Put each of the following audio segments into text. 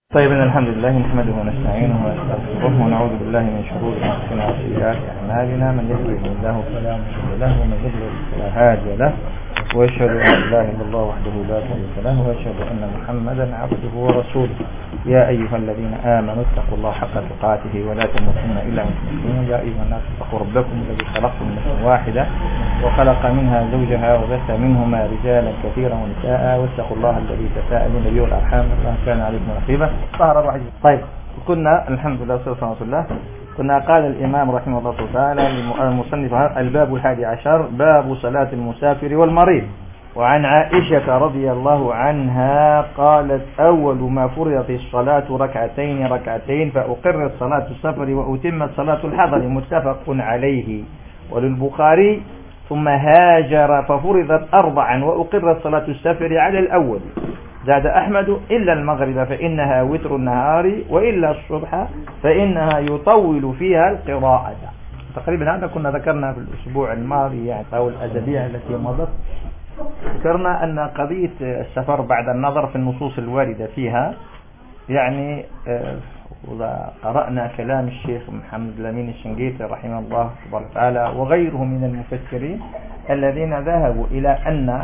طيب الحمد لله نحمده ونستعينه ونستغفره ونعوذ بالله من شرور انفسنا وسيئات اعمالنا، من يهده الله فلا مضل له ومن يضلل فلا هادي له، واشهد ان لا اله الا الله وحده لا شريك له، واشهد ان محمدا عبده ورسوله. يا ايها الذين امنوا اتقوا الله حق تقاته ولا تموتن الا وانتم مسلمون. يا ايها الناس اتقوا ربكم الذي خلقكم من نفس واحده وخلق منها زوجها وبث منهما رجالا كثيرا ونساء، واتقوا الله الذي تساءلون به والارحام الله كان عليكم رقيبا. طيب كنا الحمد لله والصلاة والسلام. كنا قال الإمام رحمه الله تعالى المصنف الباب 11 باب صلاة المسافر والمريض. وعن عائشة رضي الله عنها قالت أول ما فرضت الصلاة ركعتين فأقرت صلاة السفر وأتمت صلاة الحضر، متفق عليه. وللبخاري ثم هاجر ففرضت 4 وأقرت صلاة السفر على الأول. زاد أحمد إلا المغرب فإنها وتر النهار وإلا الصبح فإنها يطول فيها القراءة. تقريبا هذا كنا ذكرنا في الأسبوع الماضي يعني أو الأسابيع التي مضت. ذكرنا أن قضية السفر بعد النظر في النصوص الواردة فيها يعني قرأنا كلام الشيخ محمد الأمين الشنقيطي رحمه الله تبارك وتعالى وغيره من المفسرين الذين ذهبوا إلى أن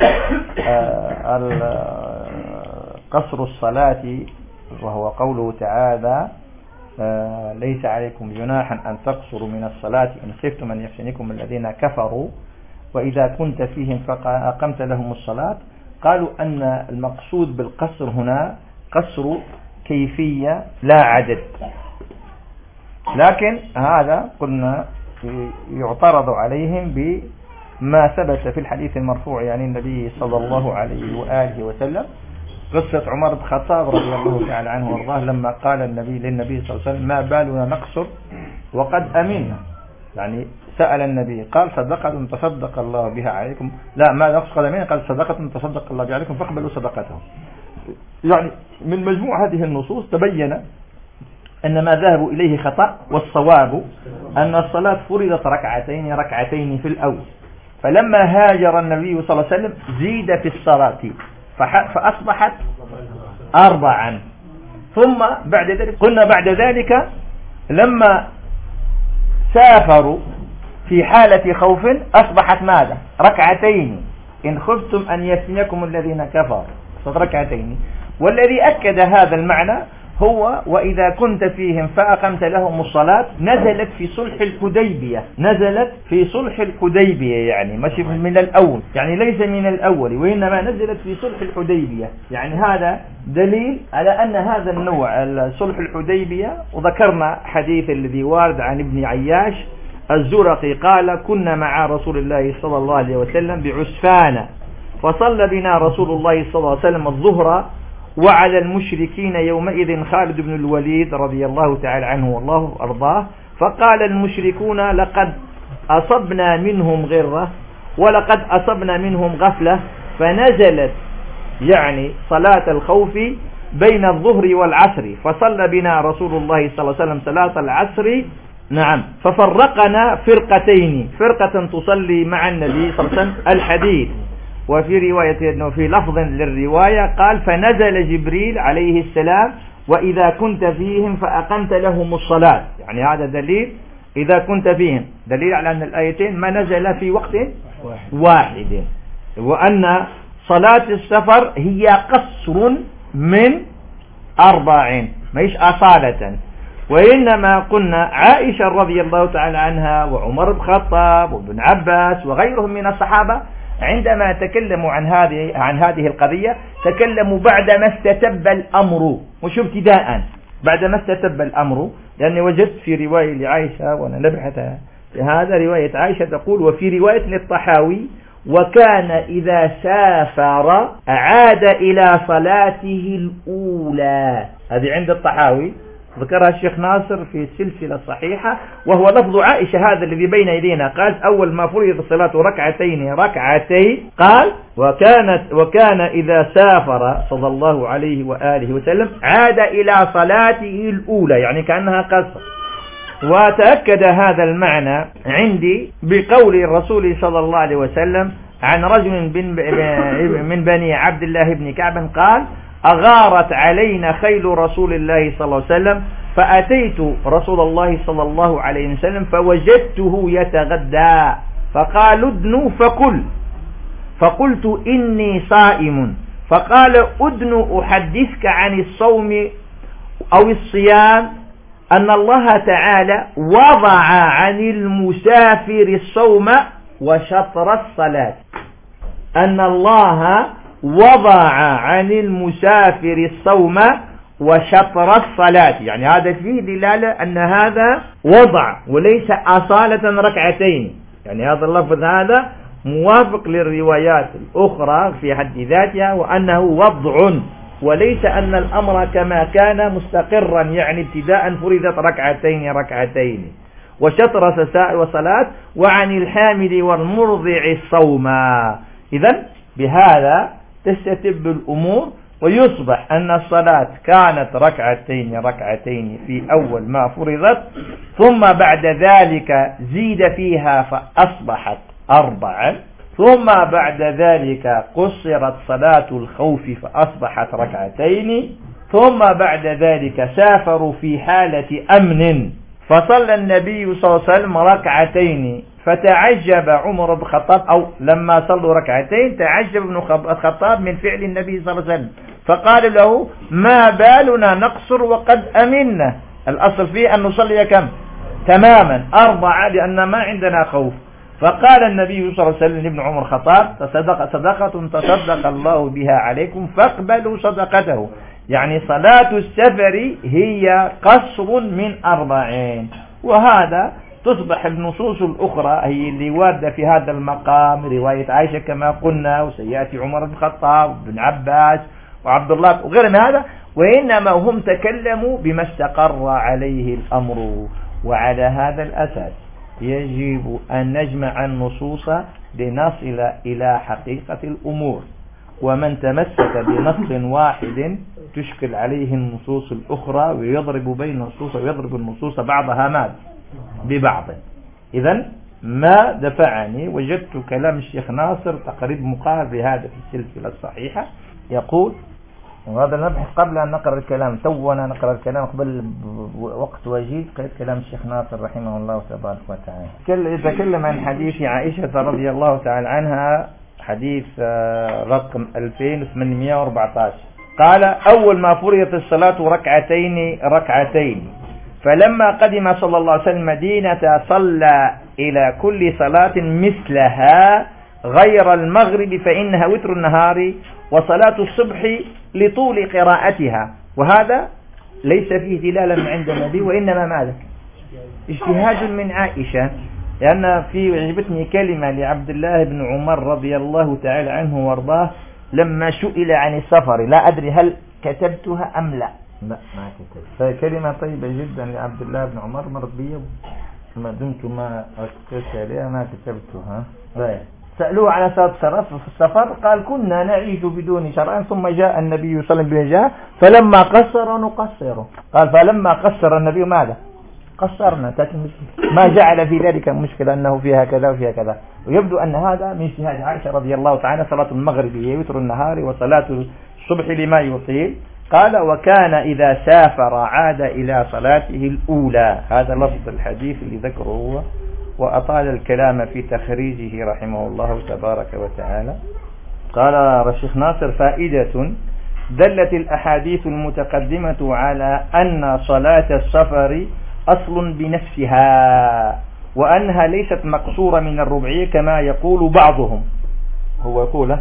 قصر الصلاة وهو قوله تعالى ليس عليكم جناح أن تقصروا من الصلاة إن خفتم أن يفتنكم الذين كفروا وإذا كنت فيهم فأقمت لهم الصلاة. قالوا أن المقصود بالقصر هنا قصر كيفية لا عدد، لكن هذا قلنا يعترض عليهم بما ثبت في الحديث المرفوع يعني النبي صلى الله عليه وآله وسلم، قصة عمر بن الخطاب رضي الله تعالى عنه وارضاه لما قال النبي للنبي صلى الله عليه وسلم ما بالنا نقصر وقد أمنا، يعني سأل النبي قال صدقة تصدق الله بها عليكم، لا ما نقص قد أمنا، قال صدقة تصدق الله بها عليكم فاقبلوا صدقته. يعني من مجموع هذه النصوص تبين أن ما ذهبوا إليه خطأ، والصواب أن الصلاة فرضت ركعتين في الأول، فلما هاجر النبي صلى الله عليه وسلم زيد في الصلاة فأصبحت 4. ثم بعد ذلك قلنا بعد ذلك لما سافروا في حالة خوف أصبحت ماذا؟ 2 إن خفتم أن يفتنكم الذين كفروا، ركعتين. والذي أكد هذا المعنى هو وإذا كنت فيهم فأقمت لهم الصلاة نزلت في صلح الحديبية، يعني مش من الأول، يعني ليس من الأول وإنما نزلت في صلح الحديبية. يعني هذا دليل على أن هذا النوع صلح الحديبية. وذكرنا حديث الذي وارد عن ابن عياش الزرقي قال كنا مع رسول الله صلى الله عليه وسلم بعسفان فصلى بنا رسول الله صلى الله عليه وسلم الظهر وعلى المشركين يومئذ خالد بن الوليد رضي الله تعالى عنه والله أرضاه، فقال المشركون لقد أصبنا منهم غرة ولقد أصبنا منهم غفلة، فنزلت يعني صلاة الخوف بين الظهر والعصر فصلى بنا رسول الله صلى الله عليه وسلم صلاة العصر نعم ففرقنا فرقتين، فرقة تصلي مع النبي صلى الله عليه وسلم الحديث. وفي رواية أنه في لفظ للرواية قال فنزل جبريل عليه السلام وإذا كنت فيهم فأقمت لهم الصلاة. يعني هذا دليل إذا كنت فيهم، دليل على أن الآيتين ما نزل في وقت واحد، وأن صلاة السفر هي قصر من 4 مش أصالة. وإنما قلنا عائشة رضي الله تعالى عنها وعمر بن الخطاب وابن عباس وغيرهم من الصحابة عندما تكلموا عن هذه القضية تكلموا بعدما استتب الأمر، مش ابتداء، بعدما استتب الأمر. لأني وجدت في رواية لعائشة وأنا نبحث في هذا رواية عائشة تقول وفي رواية للطحاوي وكان إذا سافر عاد إلى صلاته الأولى. هذه عند الطحاوي ذكرها الشيخ ناصر في السلسلة الصحيحة، وهو لفظ عائشة هذا الذي بين يدينا. قال أول ما فرض الصلاة ركعتين قال وكان إذا سافر صلى الله عليه وآله وسلم عاد إلى صلاته الأولى، يعني كأنها قصر. وتأكد هذا المعنى عندي بقول الرسول صلى الله عليه وسلم عن رجل من بني عبد الله بن كعب قال أغارت علينا خيل رسول الله صلى الله عليه وسلم، فأتيت رسول الله صلى الله عليه وسلم فوجدته يتغدى، فقال ادنوا فكل، فقلت إني صائم، فقال ادنوا أحدثك عن الصوم أو الصيام أن الله تعالى وضع عن المسافر الصوم وشطر الصلاة، أن الله وضع عن المسافر الصوم وشطر الصلاة، يعني هذا فيه دلالة أن هذا وضع وليس أصالة ركعتين، يعني هذا اللفظ هذا موافق للروايات الأخرى في حد ذاتها، وأنه وضع وليس أن الأمر كما كان مستقرا، يعني ابتداء فرضت ركعتين وشطر وصلاة، وعن الحامل والمرضع الصوم. إذن بهذا تستتب الأمور، ويصبح أن الصلاة كانت ركعتين في أول ما فرضت، ثم بعد ذلك زيد فيها فأصبحت 4، ثم بعد ذلك قصرت صلاة الخوف فأصبحت 2، ثم بعد ذلك سافروا في حالة أمن فصلى النبي صلى الله عليه وسلم 2، فتعجب عمر بن الخطاب، أو لما صلوا 2 تعجب ابن الخطاب من فعل النبي صلى الله عليه وسلم، فقال له ما بالنا نقصر وقد أمنا، الأصل فيه أن نصلي كم؟ تماما 4 لأن ما عندنا خوف. فقال النبي صلى الله عليه وسلم لابن عمر الخطاب صدقة تصدق الله بها عليكم فاقبلوا صدقته، يعني صلاة السفر هي قصر من 40. وهذا تصبح النصوص الأخرى هي اللي واردة في هذا المقام، رواية عائشة كما قلنا، وسيأتي عمر بن الخطاب بن عباس وعبد الله وغير من هذا، وإنما هم تكلموا بما استقر عليه الأمر. وعلى هذا الأساس يجب أن نجمع النصوص لنصل إلى حقيقة الأمور، ومن تمسك بنص واحد تشكل عليه النصوص الأخرى، ويضرب بين النصوص ويضرب النصوص بعضها ببعض. إذن ما دفعني، وجدت كلام الشيخ ناصر تقريب مقارب بهذا في السلسلة الصحيحة، يقول، وهذا نبحث قبل أن نقرأ الكلام، تونا نقرأ الكلام قبل وقت وجيز، قرأت كلام الشيخ ناصر رحمه الله تبارك وتعالى. يتكلم عن حديث عائشة رضي الله تعالى عنها، حديث رقم 2814، قال أول ما فرضت الصلاة ركعتين، فلما قدم صلى الله عليه وسلم مدينة صلى إلى كل صلاة مثلها غير المغرب فإنها وتر النهار، وصلاة الصبح لطول قراءتها. وهذا ليس فيه دلالة من عند النبي، وإنما ماذا؟ اجتهاد من عائشة، لأن عجبتني كلمة لعبد الله بن عمر رضي الله تعالى عنه وارضاه لما سئل عن السفر، لا أدري هل كتبتها أم لا ما كتبت، فكلمة طيبة جدا لعبد الله بن عمر مرت بي، ما دمت ما أكتبت عليها ما كتبتها. سألوه على صلاة السفر، قال كنا نعيش بدون شرع، ثم جاء النبي صلى الله عليه وسلم فلما قصر نقصره، قال فلما قصر النبي ماذا؟ قصرنا، ما جعل في ذلك المشكلة أنه فيها كذا وفيها كذا. ويبدو أن هذا من اجتهاد عائشة رضي الله تعالى، صلاة المغرب هي وتر النهار، وصلاة الصبح لما يطيل. قال وكان إذا سافر عاد إلى صلاته الأولى. هذا لفظ الحديث اللي ذكره هو، وأطال الكلام في تخريجه رحمه الله تبارك وتعالى. قال الشيخ ناصر فائدة: دلت الأحاديث المتقدمة على أن صلاة السفر أصل بنفسها، وأنها ليست مقصورة من الربعية كما يقول بعضهم، هو يقول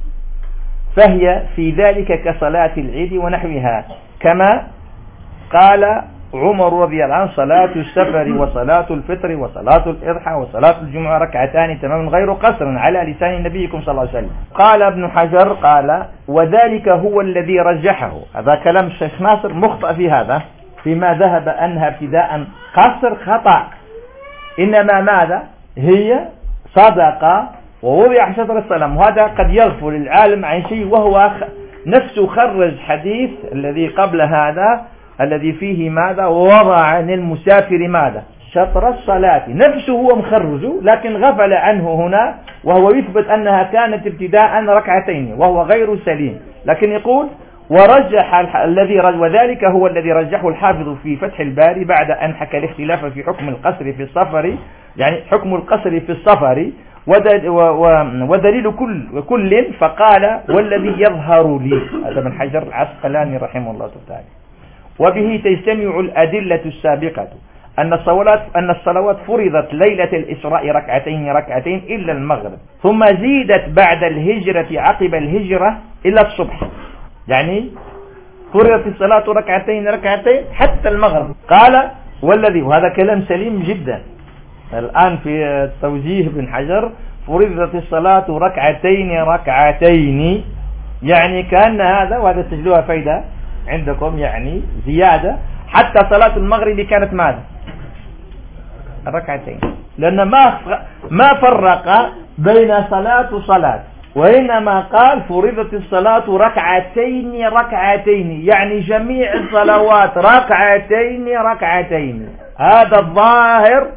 فهي في ذلك كصلاة العيد ونحوها، كما قال عمر رضي الله عنه صلاة السفر وصلاة الفطر وصلاة الإضحى وصلاة الجمعة ركعتان تماما غير قصر على لسان نبيكم صلى الله عليه وسلم. قال ابن حجر قال وذلك هو الذي رجحه. هذا كلام الشيخ ناصر مخطئ في هذا، فيما ذهب أنها ابتداء قصر خطأ، إنما ماذا هي صدقة ووضع شطر السلام. وهذا قد يغفل العالم عن شيء، وهو نفسه خرج حديث الذي قبل هذا الذي فيه ماذا ووضع عن المسافر ماذا شطر الصلاة، نفسه هو مخرجه، لكن غفل عنه هنا، وهو يثبت أنها كانت ابتداء ركعتين وهو غير سليم. لكن يقول وذلك هو الذي رجحه الحافظ في فتح الباري بعد أن حكى الاختلاف في حكم القصر في السفر، يعني حكم القصر في السفر ودليل كل فقال والذي يظهر لي، هذا من حجر العسقلاني رحمه الله تعالى. وبه تجتمع الأدلة السابقة أن الصلوات فرضت ليلة الإسراء ركعتين إلا المغرب، ثم زيدت بعد الهجرة عقب الهجرة إلا الصبح، يعني فرضت الصلاة ركعتين حتى المغرب. قال والذي، وهذا كلام سليم جدا الآن في توجيه ابن حجر، فرضت الصلاة ركعتين، يعني كأن هذا، وهذا تجدوها فايدة عندكم، يعني زيادة، حتى صلاة المغرب كانت ماذا؟ ركعتين، لأن ما فرق بين صلاة، وإنما قال فرضت الصلاة ركعتين، يعني جميع الصلوات ركعتين. هذا الظاهر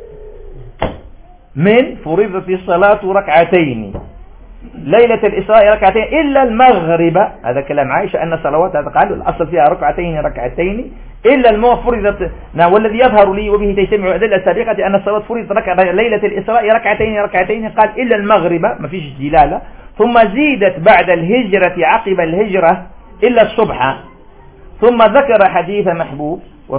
من فرضت الصلاة ركعتين ليلة الإسراء ركعتين إلا المغرب. هذا كلام عائشة أن الصلوات، هذا قال الأصل فيها ركعتين إلا المغرب فرضت. والذي يظهر لي وبه تجتمع الأدلة السابقة أن الصلاة فرضت ليلة الإسراء ركعتين، قال إلا المغرب، ما فيش دلالة. ثم زيدت بعد الهجرة عقب الهجرة إلا الصبح. ثم ذكر حديث محبوب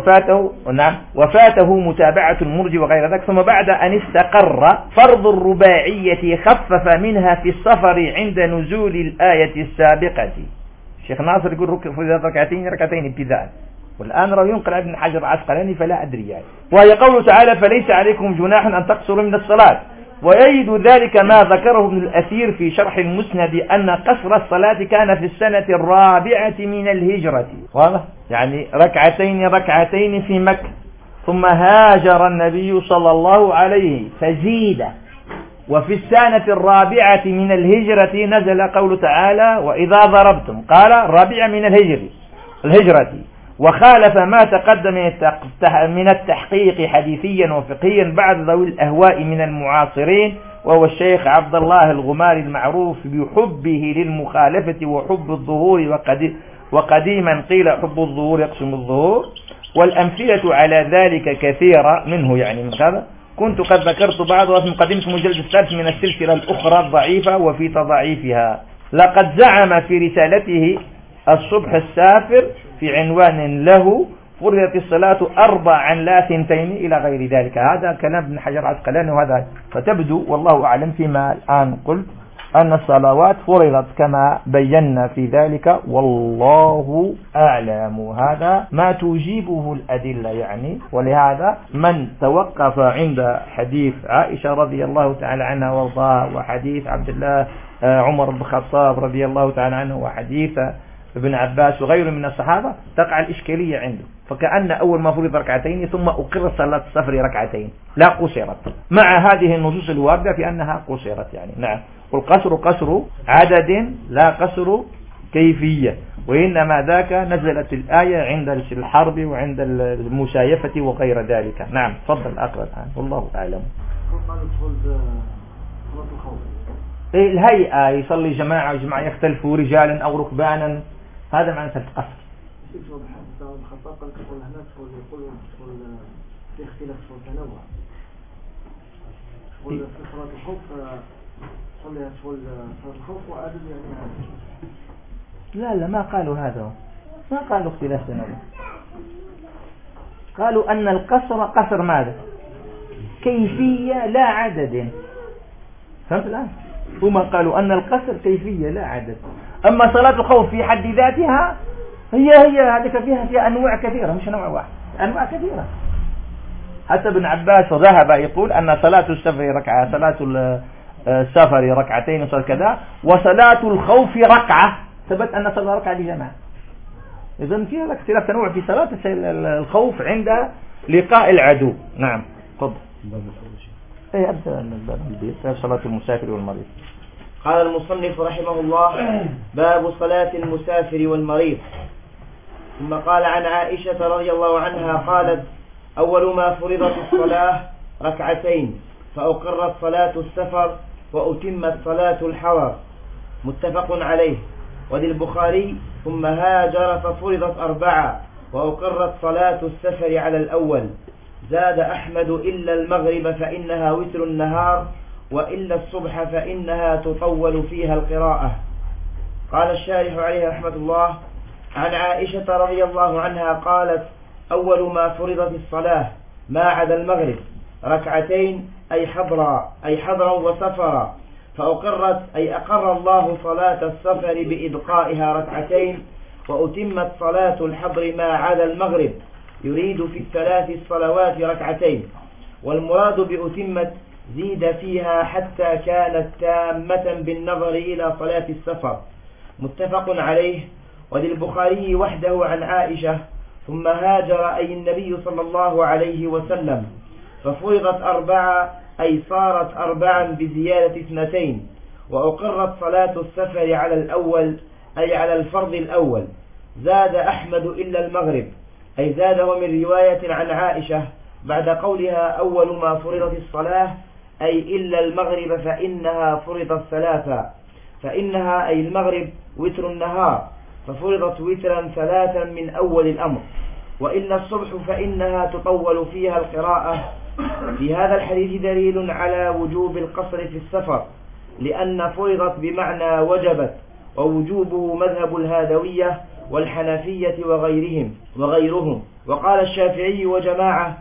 وفاته متابعة المرجي وغير ذلك. ثم بعد أن استقر فرض الرباعية خفف منها في السفر عند نزول الآية السابقة. الشيخ ناصر يقول فرضت ركعتين ابتداء، والآن رأى ينقل عن ابن حجر العسقلاني فلا أدري يعني. وهي قوله تعالى فليس عليكم جناح أن تقصروا من الصلاة. ويجد ذلك ما ذكره ابن الأثير في شرح المسند أن قصر الصلاة كان في السنة الرابعة من الهجرة، واضح؟ يعني ركعتين في مكة، ثم هاجر النبي صلى الله عليه فزيد. وفي السنة الرابعة من الهجرة نزل قول تعالى وإذا ضربتم، قال الرابعة من الهجرة، وخالف ما تقدم من التحقيق حديثيا وفقهيا بعد ذوي الأهواء من المعاصرين، وهو الشيخ عبد الله الغماري المعروف بحبه للمخالفة وحب الظهور، وقديما قيل حب الظهور يقسم الظهور، والأمثلة على ذلك كثيرة منه، يعني من هذا كنت قد ذكرت بعضها في مقدمة المجلد الثالث من السلسلة الأخرى الضعيفة وفي تضعيفها. لقد زعم في رسالته الصبح السافر في عنوان له فرضت الصلاة 4 لا 2 إلى غير ذلك. هذا كلام ابن حجر العسقلاني، وهذا فتبدو والله أعلم فيما الآن قلت أن الصلوات فرضت كما بينا في ذلك، والله أعلم. هذا ما تجيبه الأدلة يعني. ولهذا من توقف عند حديث عائشة رضي الله تعالى عنها وارضاها، وحديث عبد الله عمر بن الخطاب رضي الله تعالى عنه، وحديث ابن عباس وغيره من الصحابة، تقع الإشكالية عنده، فكأن أول ما فرض ركعتين ثم أقر صلاة السفر ركعتين لا قصرت، مع هذه النصوص الواردة في أنها قصرت يعني. نعم، والقصر قصر عدد لا قصر كيفية، وإنما ذاك نزلت الآية عند الحرب وعند المسايفة وغير ذلك. نعم، تفضل أقرأ الآن والله أعلم. الهيئة يصلي جماعة وجماعة يختلفوا رجالا أو ركبانا، هذا معنى القصر. الخطاب قال كفر هناك يقول في اختلاف في التنوع، في صلاة الخوف صلي صلاة الخوف وعدد يعني لا ما قالوا هذا، ما قالوا اختلاف تنوع، قالوا أن القصر قصر ماذا؟ كيفية لا عدد. فهمت الآن؟ ثم قالوا أن القصر كيفية لا عدد. أما صلاة الخوف في حد ذاتها هي هذه فيها أنواع كثيرة، مش نوع واحد، أنواع كثيرة. حتى ابن عباس ذهب يقول أن صلاة السفر ركعة، صلاة السفر ركعتين وصلاة كذا، وصلاة الخوف ركعة، ثبت أن صلاة ركعة بجماعة. إذن فيها اختلاف تنوع في صلاة الخوف عند لقاء العدو. نعم، تفضل. أي أبدأ البيت صلاة المسافر والمريض. قال المصنف رحمه الله: باب صلاة المسافر والمريض. ثم قال عن عائشة رضي الله عنها قالت: أول ما فرضت الصلاة ركعتين، فأقرت صلاة السفر وأتمت صلاة الحضر. متفق عليه. وللبخاري ثم هاجر ففرضت 4 وأقرت صلاة السفر على الأول. زاد أحمد إلا المغرب فإنها وتر النهار وإلا الصبح فإنها تطول فيها القراءة. قال الشارح عليه رحمة الله: عن عائشة رضي الله عنها قالت: أول ما فرضت الصلاة ما عدا المغرب 2 أي حضرا وسفرا، فأقرت أي أقر الله صلاة السفر بإبقائها 2 وأتمت صلاة الحضر ما عدا المغرب، يريد في الثلاث الصلوات 2 والمراد بأتمت زيد فيها حتى كانت تامة بالنظر إلى صلاة السفر. متفق عليه. وللبخاري وحده عن عائشة ثم هاجر أي النبي صلى الله عليه وسلم ففرضت 4 أي صارت 4 بزيادة 2 وأقرت صلاة السفر على الأول أي على الفرض الأول. زاد أحمد إلا المغرب أي زاده من رواية عن عائشة بعد قولها أول ما فرضت الصلاة أي إلا المغرب فإنها فرضت 3، فإنها أي المغرب وتر النهار ففرضت وترا 3 من أول الأمر. وإلا الصبح فإنها تطول فيها القراءة. في هذا الحديث دليل على وجوب القصر في السفر، لأن فرضت بمعنى وجبت، ووجوبه مذهب الهادوية والحنفية وغيرهم. وقال الشافعي وجماعة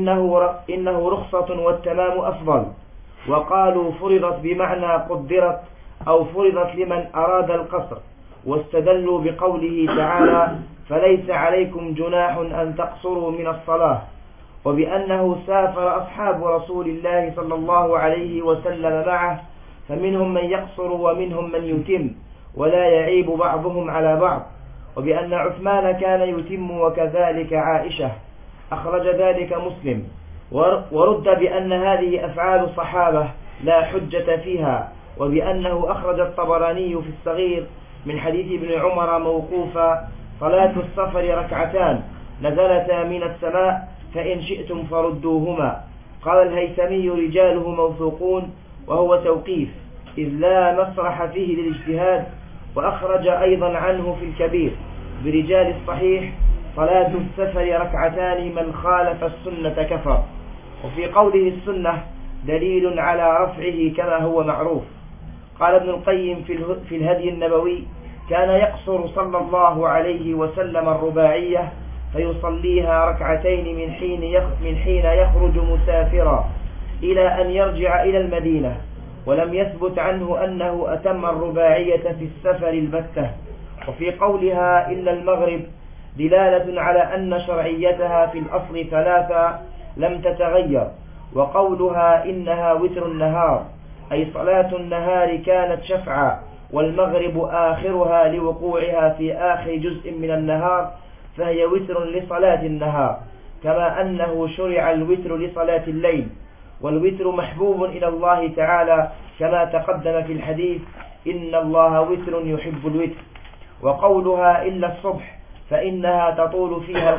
إنه رخصة والتمام أفضل. وقالوا فرضت بمعنى قدرت أو فرضت لمن أراد القصر، واستدلوا بقوله تعالى: فليس عليكم جناح أن تقصروا من الصلاة، وبأنه سافر أصحاب رسول الله صلى الله عليه وسلم معه، فمنهم من يقصر ومنهم من يتم ولا يعيب بعضهم على بعض، وبأن عثمان كان يتم وكذلك عائشة، أخرج ذلك مسلم. ورد بأن هذه أفعال الصحابة لا حجة فيها، وبأنه أخرج الطبراني في الصغير من حديث ابن عمر موقوفا: صلاة السفر 2 نزلتا من السماء فإن شئتم فردوهما. قال الهيثمي: رجاله موثوقون، وهو توقيف إذ لا مسرح فيه للاجتهاد. وأخرج أيضا عنه في الكبير برجال الصحيح: صلاة السفر 2 من خالف السنة كفر. وفي قوله السنة دليل على رفعه كما هو معروف. قال ابن القيم في الهدي النبوي: كان يقصر صلى الله عليه وسلم الرباعية فيصليها 2 من حين يخرج مسافرا إلى أن يرجع إلى المدينة، ولم يثبت عنه أنه أتم الرباعية في السفر البتة. وفي قولها إلا المغرب دلالة على أن شرعيتها في الأصل 3 لم تتغير. وقولها إنها وتر النهار أي صلاة النهار كانت شفعا، والمغرب آخرها لوقوعها في آخر جزء من النهار، فهي وتر لصلاة النهار، كما أنه شرع الوتر لصلاة الليل. والوتر محبوب إلى الله تعالى كما تقدم في الحديث: إن الله وتر يحب الوتر. وقولها إلا الصبح فإنها تطول فيها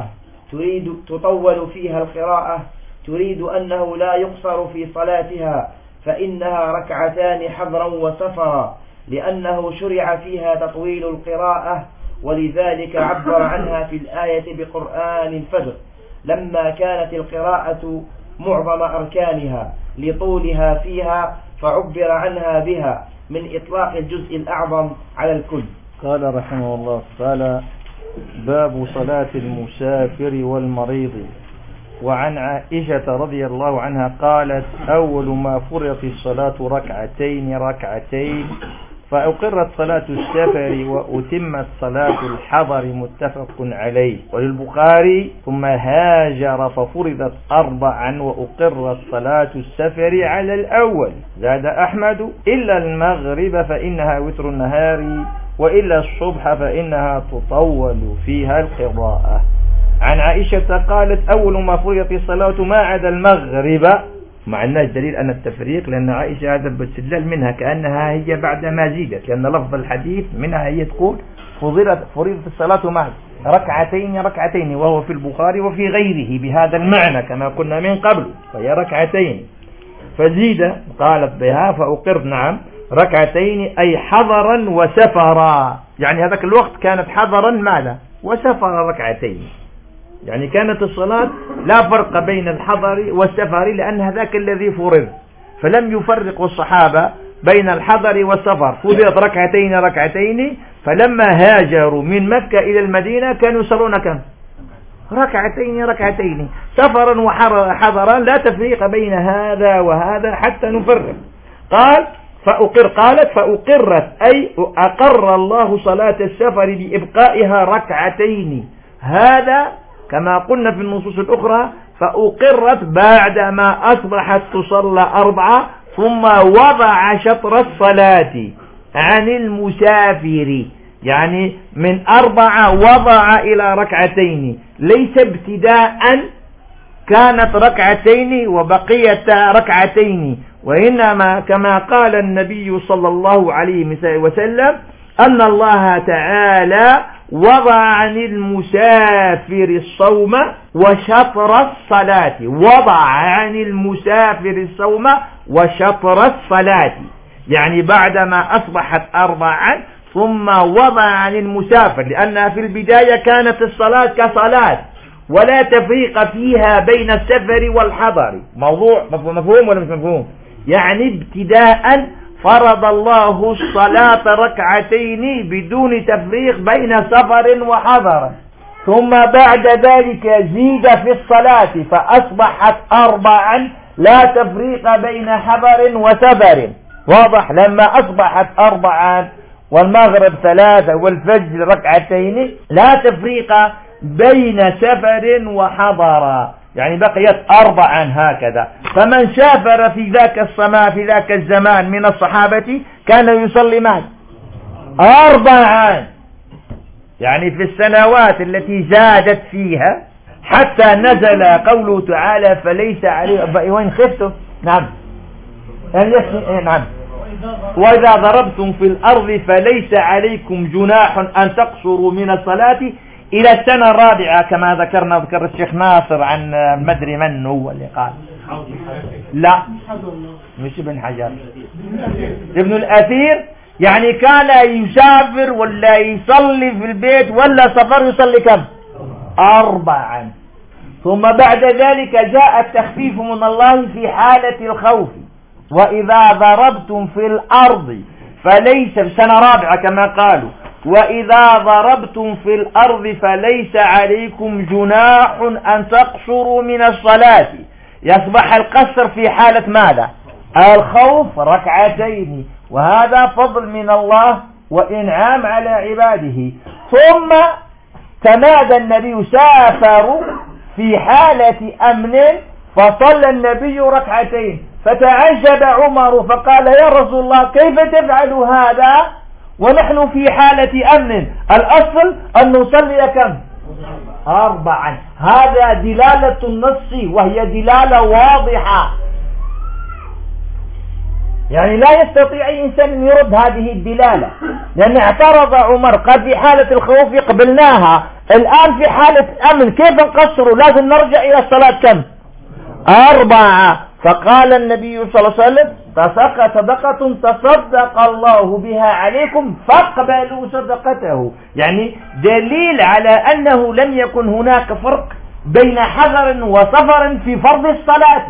القراءة تريد أنه لا يقصر في صلاتها، فإنها 2 حضرا وسفرا، لأنه شرع فيها تطويل القراءة، ولذلك عبر عنها في الآية بقرآن الفجر لما كانت القراءة معظم أركانها لطولها فيها، فعبر عنها بها من إطلاق الجزء الأعظم على الكل. قال رحمه الله تعالى: باب صلاة المسافر والمريض. وعن عائشة رضي الله عنها قالت: أول ما فرضت الصلاة 2 فأقرت صلاة السفر وأتمت صلاة الحضر، متفق عليه. وللبخاري: ثم هاجر ففرضت 4 وأقرت صلاة السفر على الأول. زاد أحمد: إلا المغرب فإنها وتر النهار وإلا الصبح فإنها تطول فيها القراءة. عن عائشة قالت: أول ما فرضت الصلاة ما عدا المغرب. مع أنه دليل أن التفريق، لأن عائشة هذا باستدلال منها كأنها هي بعد ما زيدت، لأن لفظ الحديث منها هي تقول فرضت الصلاة مع 2 وهو في البخاري وفي غيره بهذا المعنى كما قلنا من قبل، فهي 2 فزيد قالت بها فأقرت ركعتين أي حضرا وسفرا، يعني هذاك الوقت كانت حضرا ماذا وسفر ركعتين، يعني كانت الصلاة لا فرق بين الحضر والسفر لأن هذاك الذي فرض، فلم يفرق الصحابة بين الحضر والسفر، فرضت ركعتين. فلما هاجروا من مكة إلى المدينة كانوا يصلون كم؟ ركعتين سفرا وحضرا، لا تفريق بين هذا وهذا حتى نفرق. قالت فأقرت أي أقر الله صلاة السفر بإبقائها ركعتين، هذا كما قلنا في النصوص الأخرى فأقرت بعدما أصبحت تصلى 4 ثم وضع شطر الصلاة عن المسافر، يعني من 4 وضع إلى ركعتين، ليس ابتداء كانت ركعتين وبقية ركعتين، وإنما كما قال النبي صلى الله عليه وسلم أن الله تعالى وضع عن المسافر الصوم وشطر الصلاة، وضع عن المسافر الصوم وشطر الصلاة، يعني بعدما أصبحت 4 ثم وضع عن المسافر، لأنها في البداية كانت الصلاة كصلاة ولا تفريق فيها بين السفر والحضر. موضوع مفهوم ولا مش مفهوم؟ يعني ابتداء فرض الله الصلاة ركعتين بدون تفريق بين سفر وحضر، ثم بعد ذلك زيد في الصلاة فأصبحت 4 لا تفريق بين حضر وسفر. واضح؟ لما أصبحت 4 والمغرب 3 والفجر ركعتين لا تفريق بين سفر وحضر، يعني بقيت 4 هكذا. فمن سافر في ذاك الزمان من الصحابة كان يصلي معه 4، يعني في السنوات التي زادت فيها حتى نزل قوله تعالى فليس عليه وإن خفتم. نعم نعم. وإذا ضربتم في الأرض فليس عليكم جناح أن تقصروا من الصلاة إلى السنة 4 كما ذكر الشيخ ناصر عن مدري من هو اللي قال. لا مش ابن حجر، ابن الأثير، يعني كان يسافر ولا يصلي في البيت ولا سفر يصلي كم؟ 4. ثم بعد ذلك جاء التخفيف من الله في حالة الخوف، وإذا ضربتم في الأرض فليس في سنة 4 كما قالوا، وإذا ضربتم في الأرض فليس عليكم جناح أن تقصروا من الصلاة، يصبح القصر في حالة ماذا؟ الخوف 2، وهذا فضل من الله وإنعام على عباده. ثم تنادى النبي سافروا في حالة أمن فصلى النبي 2، فتعجب عمر فقال يا رسول الله كيف تفعل هذا ونحن في حالة أمن؟ الأصل أن نصلي كم؟ 4. هذا دلالة النص وهي دلالة واضحة، يعني لا يستطيع أي إنسان أن يرد هذه الدلالة، لأن اعترض عمر قال في حالة الخوف قبلناها، الآن في حالة أمن كيف نقصر؟ لازم نرجع إلى الصلاة كم؟ 4. فقال النبي صلى الله عليه وسلم صدقة تصدق الله بها عليكم فاقبلوا صدقته، يعني دليل على أنه لم يكن هناك فرق بين حضر وسفر في فرض الصلاة.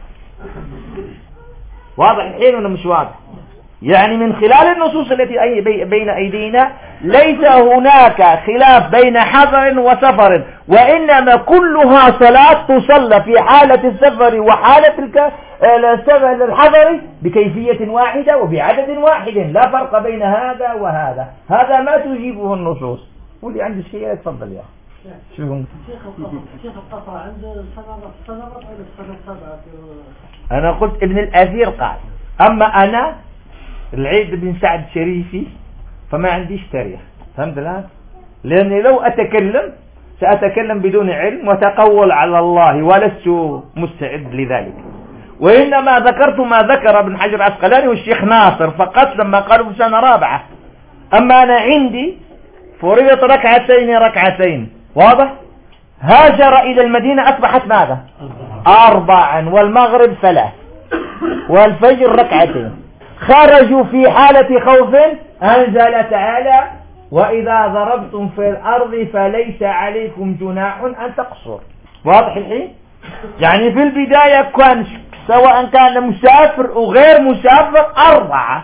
واضح الحين ولا مش واضح؟ يعني من خلال النصوص التي بين أيدينا ليس هناك خلاف بين حضر وسفر، وإنما كلها صلاة تصلى في حالة السفر وحالة الحضر بكيفية واحدة وبعدد واحد، لا فرق بين هذا وهذا. هذا ما تجيبه النصوص. واللي عنده شيء يتفضل يا شوفهم. شيخ القطع عند سنة 7 أنا قلت ابن الأثير قال، أما أنا العيد بن سعد شريفي فما عنديش تاريخ. فهمت الآن؟ لأني لو أتكلم سأتكلم بدون علم وتقول على الله ولست مستعد لذلك، وإنما ذكرت ما ذكر ابن حجر العسقلاني والشيخ ناصر فقط لما قالوا في سنة 4. أما أنا عندي فرضت 2 واضح؟ هاجر إلى المدينة أصبحت ماذا؟ 4 والمغرب 3 والفجر 2. خرجوا في حالة خوف أنزل تعالى وإذا ضربتم في الأرض فليس عليكم جناح أن تقصروا. واضح الحين؟ يعني في البداية كان سواء كان مسافر أو غير مسافر 4.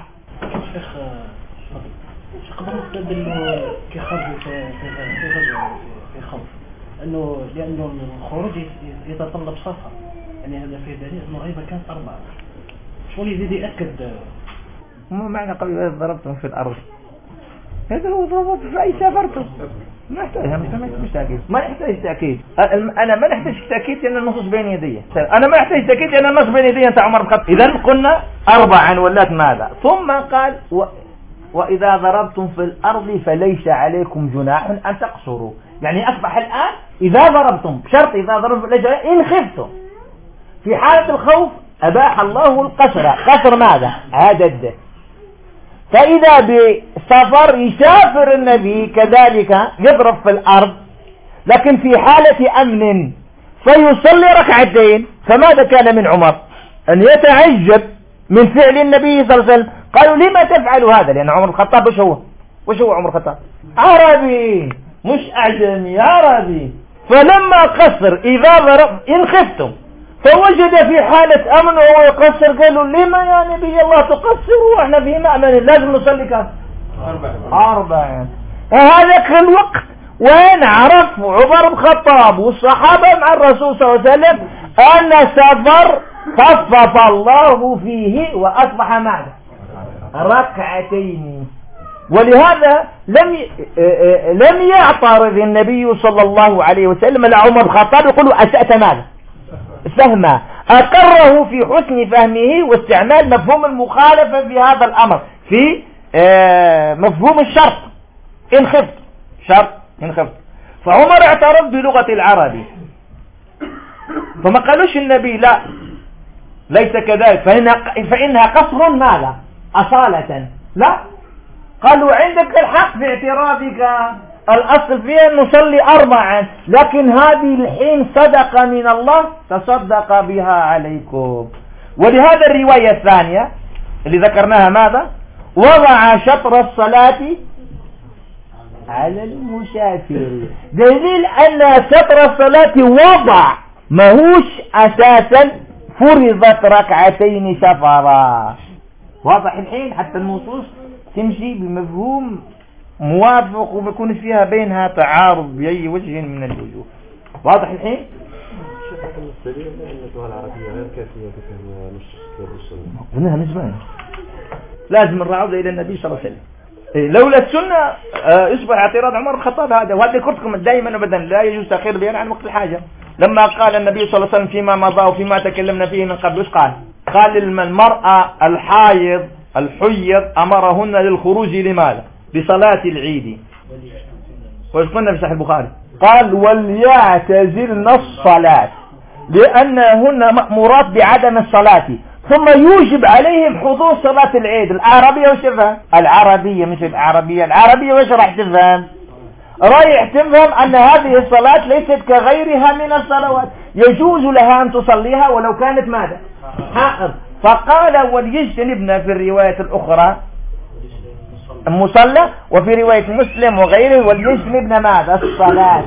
قدر نستدل كخرج في خوف لأنه الخروج يتطلب سفر، يعني هذا في دليل أنه غيبة كانت 4. شو يزيد يأكد ما معنى قبل ضربتم في الأرض؟ هذا هو ضربت في أي سافرتم، ما يحتاج تأكيد. أنا ما نحتاج تأكيد لأن النصوص بين يدي. أنا ما يحتاج تأكيد لأن النص بين يدي أنت عمر بن. إذا قلنا 4 ولات ماذا؟ ثم قال وإذا ضربتم في الأرض فليس عليكم جناح أن تقصروا. يعني أصبح الآن إذا ضربتم بشرط إذا ضربتم ليس إن خفتم. في حالة الخوف أباح الله القصر. قصر ماذا؟ عدد. فإذا بسفر يسافر النبي كذلك يضرب في الأرض، لكن في حالة أمن فيصلي ركعتين. فماذا كان من عمر؟ أن يتعجب من فعل النبي صلى الله عليه وسلم. قالوا لما تفعل هذا؟ لأن عمر الخطاب وش هو عمر الخطاب؟ عربي مش أعجمي، عربي. فلما قصر إذا ضرب إن خفتم فوجد في حالة أمن وهو يقصر، قالوا لما يا نبي الله تقصر وإحنا في مأمن لازم نصلي كم 4. هذاك الوقت وين عرف عمر بن الخطاب والصحابة مع الرسول صلى الله عليه وسلم أن سفر خفف الله فيه وأصبح ماذا؟ ركعتين. ولهذا لم يعترض النبي صلى الله عليه وسلم على عمر بن الخطاب يقول أسأت ماذا؟ فهمه. أقره في حسن فهمه واستعمال مفهوم المخالفة في هذا الأمر في مفهوم الشرط إن خفت. شرط إن خفت. فعمر اعترض بلغة العربي، فما قالوش النبي لا ليس كذلك فإنها قصر ماذا؟ أصالة. لا، قالوا عندك الحق في اعتراضك، الأصل فيها نصلي 4، لكن هذه الحين صدقة من الله تصدق بها عليكم. ولهذا الرواية الثانية اللي ذكرناها ماذا؟ وضع شطر الصلاة على المسافر. دليل أن شطر الصلاة وضع ماهوش أساسا فرضت ركعتين سفرا. واضح الحين؟ حتى النصوص تمشي بمفهوم موافق وما يكون فيها بينها تعارض بأي وجه من الوجوه. واضح الحين؟ الدليل أن اللغة العربية غير كافية بفهم نص كتاب السنة. قلناها من زمان. لازم نرجع إلى النبي صلى الله عليه وسلم. لولا السنة يصبح اعتراض عمر الخطاب هذا. وهذا ذكرتكم دائما أبدا لا يجوز تأخير البيان عن وقت الحاجة. لما قال النبي صلى الله عليه وسلم فيما مضى وفيما تكلمنا فيه من قبل، قال المرأة الحائض الحيض أمرهن للخروج لماذا؟ بصلاة العيد. وإيش قلنا في صحيح البخاري؟ قال وليعتزلن الصلاة لأنهن مأمورات بعدم الصلاة، ثم يوجب عليهم حضور صلاة العيد. العربية وش تفهم؟ العربية مش العربية. العربية وش راح تفهم؟ رايح تفهم أن هذه الصلاة ليست كغيرها من الصلوات، يجوز لها أن تصليها ولو كانت ماذا؟ حائض. فقال وليجتنبنا في الرواية الأخرى المصلى، وفي رواية مسلم وغيره وليجتنبنا ماذا؟ الصلاة.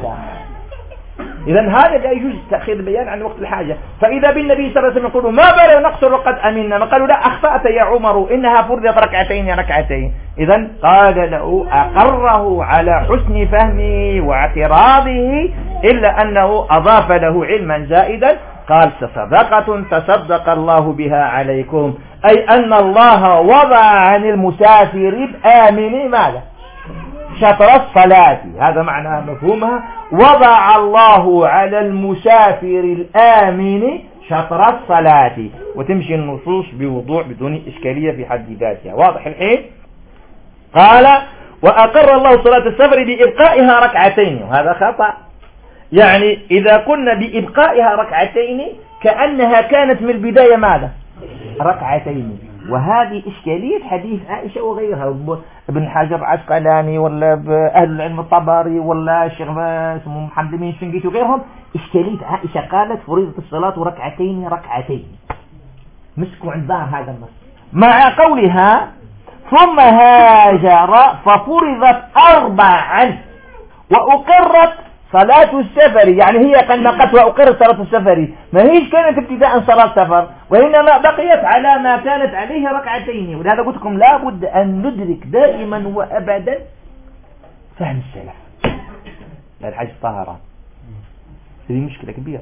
إذن هذا لا يجوز تأخير البيان عن وقت الحاجة. فإذا بالنبي صلى الله عليه وسلم يقولوا ما بل نقصر وقد أمنا، ما قالوا لا أخطأت يا عمر إنها فرضت ركعتين. إذن قال له أقره على حسن فهمه واعتراضه، إلا أنه أضاف له علما زائدا. قال صدقة تصدق الله بها عليكم، أي أن الله وضع عن المسافر بآمن ماذا؟ شطر الصلاة. هذا معنى مفهومها، وضع الله على المسافر الآمن شطر الصلاة. وتمشي النصوص بوضوح بدون إشكالية في حد ذاتها. واضح الحين؟ قال وأقر الله صلاة السفر بإبقائها ركعتين، وهذا خطأ. يعني إذا كنا بإبقائها ركعتين كأنها كانت من البداية ماذا؟ ركعتين. وهذه إشكالية حديث عائشة وغيرها، ابن حجر عسقلاني ولا أهل العلم الطبري ولا الشيخ اسمه محمد بن شنقيطي وغيرهم. إشكالية عائشة قالت فريضة الصلاة ركعتين. مسكوا عند ظهر هذا النص. مع قولها ثم هاجر ففرضت 4 وأقرت صلاة السفر، يعني هي قد نقت وأقرت صلاة السفر، ما هيش كانت ابتداء صلاة سفر، وإنما بقيت على ما كانت عليه 2 ولهذا قلت لكم لا بد أن ندرك دائما وأبدا فهم السلف لا الحاج الطهارة. هذه مشكلة كبيرة.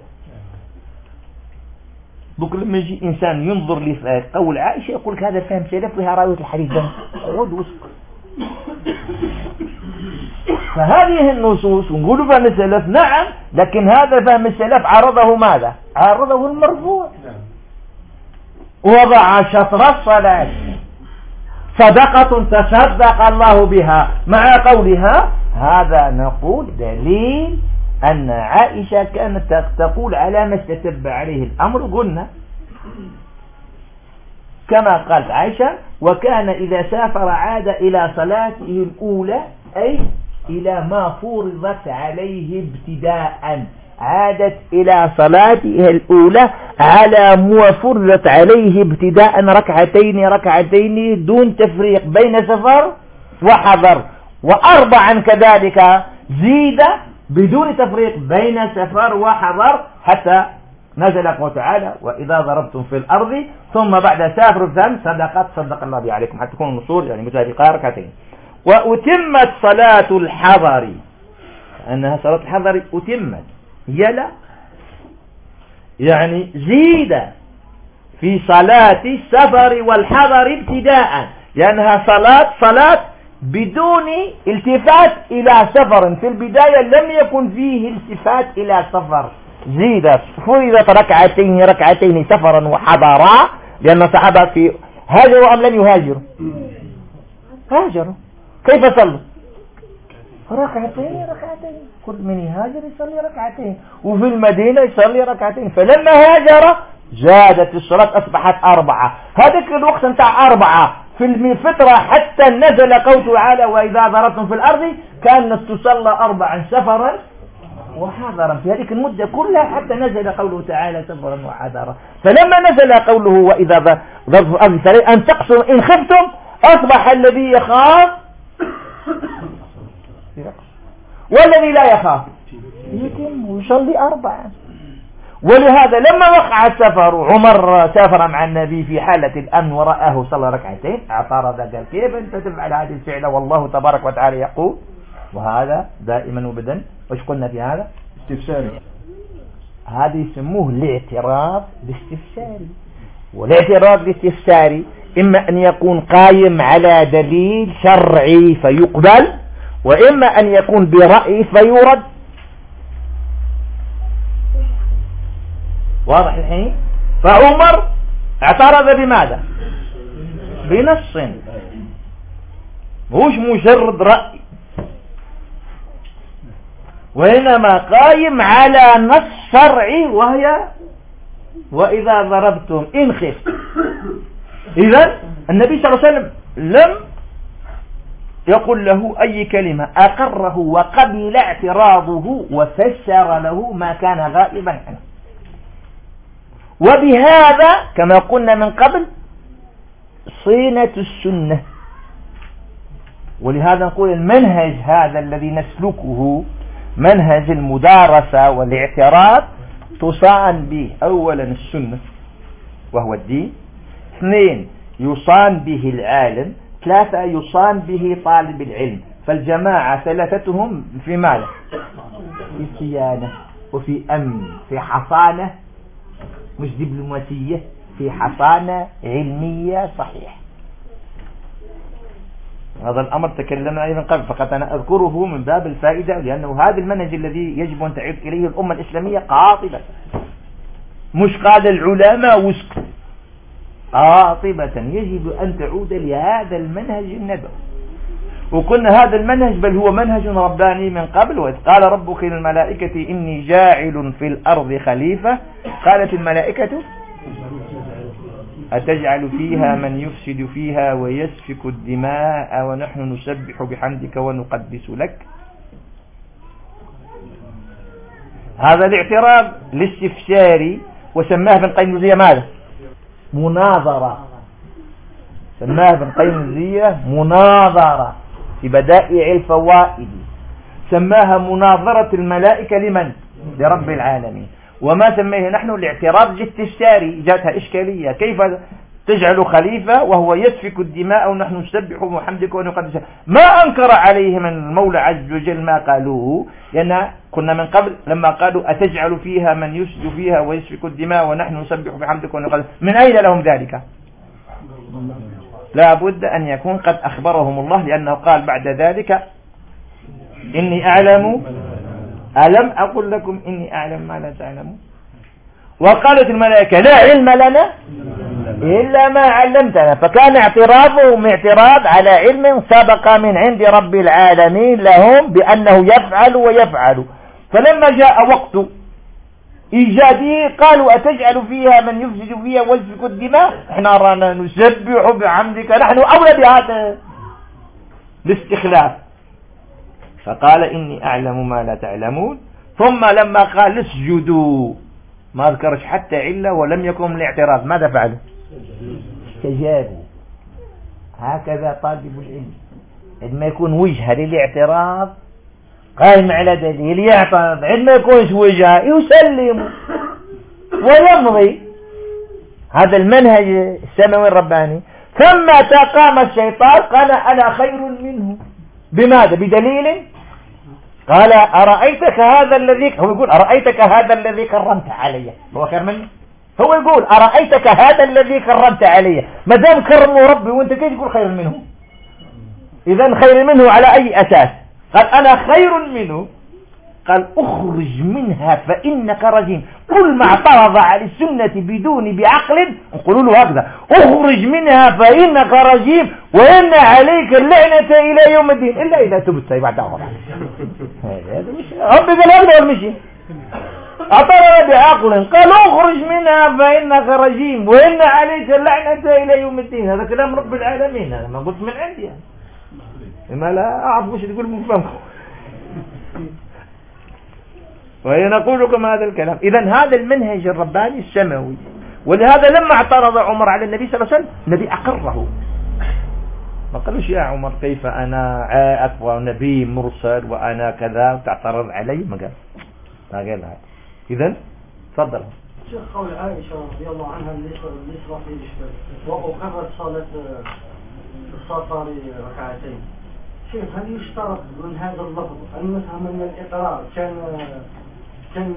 دوك لما يجي إنسان ينظر لقول عائشة يقول لك هذا فهم سلف وها راوية الحديث ده عود وسك. فهذه النصوص ونقول فهم السلف نعم، لكن هذا فهم السلف عرضه ماذا؟ عرضه المرفوع. وضع شطر الصلاة صدقة تصدق الله بها مع قولها، هذا نقول دليل أن عائشة كانت تقول على ما استتب عليه الأمر. قلنا كما قالت عائشة وكان إذا سافر عاد إلى صلاته الأولى، أي إلى ما فرضت عليه ابتداء، عادت إلى صلاته الأولى على ما فرضت عليه ابتداء 2 دون تفريق بين سفر وحضر، و4 كذلك زيد بدون تفريق بين سفر وحضر، حتى نزل قوله تعالى وإذا ضربتم في الأرض ثم بعد سافر الذنب صدق الله بي عليكم، حتى تكون النصوص يعني متفقة 2. وأتمت صلاة الحضر، أنها صلاة الحضر أتمت يلا يعني زيد في صلاة السفر والحضر ابتداء، لأنها صلاة بدون التفات إلى سفر، في البداية لم يكن فيه التفات إلى سفر، زيدت فرضت 2 سفرا وحضرا، لأن الصحابة في هاجروا أم لم يهاجروا؟ هاجروا. كيف صلوا؟ 2 كل من يهاجر يصلي 2 وفي المدينة يصلي 2. فلما هاجر زادت الصلاة أصبحت 4. هذاك الوقت انتع 4 في الفترة حتى نزل قوله تعالى وإذا ضربتم في الأرض كانت تصلى 4 سفرا وحضرا في هذه المدة كلها حتى نزل قوله تعالى سفرا وحضرا. فلما نزل قوله وإذا ضربتم في الأرض أن تقصروا إن خفتم، أصبح الذي يخاف والذي لا يخاف يتم ويصلي 4. ولهذا لما وقع السفر عمر سافر مع النبي في حالة الأمن ورآه صلى 2 اعترض قال كيف أنت تفعل هذه الفعلة والله تبارك وتعالى يقول، وهذا دائما وبدا وش قلنا في هذا استفساري، هذا يسموه الاعتراض الاستفساري. والاعتراض الاستفساري إما أن يكون قائم على دليل شرعي فيقبل، وإما أن يكون برأي فيرد. واضح الحين؟ فعمر اعترض بماذا؟ بنص، مش مجرد رأي، وإنما قائم على نص شرعي وهي وإذا ضربتم إن خفتم. إذن النبي صلى الله عليه وسلم لم يقول له أي كلمة، أقره وقبل اعتراضه وفسر له ما كان غائبا عنه. وبهذا كما قلنا من قبل صينة السنة. ولهذا نقول المنهج هذا الذي نسلكه منهج المدارسة والاعتراض تصان به أولا السنة وهو الدين، 2 يصان به العالم، 3 يصان به طالب العلم. فالجماعة ثلاثتهم في ماذا؟ في صيانة وفي أمن، في حصانة مش دبلوماسية، في حصانة علمية صحيح. هذا الأمر تكلمنا عليه من قبل، فقط أنا أذكره من باب الفائدة، لأنه هذا المنهج الذي يجب أن تعود إليه الأمة الإسلامية قاطبة، مش قال العلماء وسكت، قاطبة يجب أن تعود لهذا المنهج النبوي. وقلنا هذا المنهج بل هو منهج رباني من قبل. وإذ قال ربك للملائكة إني جاعل في الأرض خليفة، قالت الملائكة أتجعل فيها من يفسد فيها ويسفك الدماء ونحن نسبح بحمدك ونقدس لك. هذا الاعتراض الاستفساري، وسماه ابن القيم الجوزية ماذا؟ مناظرة. سماها ابن قيم الجوزية مناظرة في بدائع الفوائد، سماها مناظرة الملائكة لمن؟ لرب العالمين. وما سميه نحن الاعتراض للتشتاري، جاتها إشكالية، كيف تجعل خليفة وهو يسفك الدماء ونحن نسبح بحمدك ونقدس؟ ما أنكر عليهم المولى عز وجل ما قالوه، لأن كنا من قبل لما قالوا أتجعل فيها من يفسد فيها ويسفك الدماء ونحن نسبح بحمدك ونقدس، من أين لهم ذلك؟ لا بد أن يكون قد أخبرهم الله، لأنه قال بعد ذلك إني أعلم، ألم أقل لكم إني أعلم ما لا تعلمون. وقالت الملائكة لا علم لنا إلا ما علمتنا، فكان اعتراضهم اعتراض على علم سبق من عند رب العالمين لهم بأنه يفعل ويفعل. فلما جاء وقت إيجاده قالوا أتجعل فيها من يفسد فيها ويسفك الدماء، احنا رانا نسبح بحمدك، نحن أولى بهذا الاستخلاف. فقال إني أعلم ما لا تعلمون. ثم لما قال اسجدوا ما ذكرش حتى علة ولم يكن الاعتراض، ماذا فعلوا؟ استجابوا. هكذا طالب العلم عندما يكون وجهة للاعتراض قائم على دليل يعترض، عندما يكونش وجهة يسلم ويمضي. هذا المنهج السماوي الرباني. ثم تقام الشيطان قال أنا خير منه. بماذا؟ بدليل قال أرأيتك هذا الذي، هو يقول أرأيتك هذا الذي كرمت علي، هو خير منه؟ هو يقول أرأيتك هذا الذي كرمت علي، ما دام كرمه ربي وانت كيف تقول خير منه؟ إذن خير منه على أي أساس؟ قال أنا خير منه. قال أخرج منها فإنك رجيم. كل ما اعترض على السنة بدون بعقل نقول له هكذا أخرج منها فإنك رجيم وإن عليك اللعنة إلى يوم الدين إلا إذا تبت بعد أخر. هذا مش رب قال هذا المشي. اعترض بعقل قال أخرج منها فإنك رجيم وإن عليك اللعنة إلى يوم الدين. هذا كلام رب العالمين، هذا ما قلت من عندي ما لا أعرف وش تقول مفهمكم. ونقول لكم هذا الكلام. إذن هذا المنهج الرباني السماوي. ولهذا لما اعترض عمر على النبي صلى الله عليه وسلم النبي أقره، ما قالوش يا عمر كيف أنا أكبر نبي مرسل وأنا كذا تعترض علي، ما قال هذا. إذن تفضل. شيخ قول عائشة رضي الله عنها النسبة في الإشبال وأقرت صلاة السفر ركعتين. شيخ هل يشترط من هذا اللفظ أن نفهم أن الإقرار كان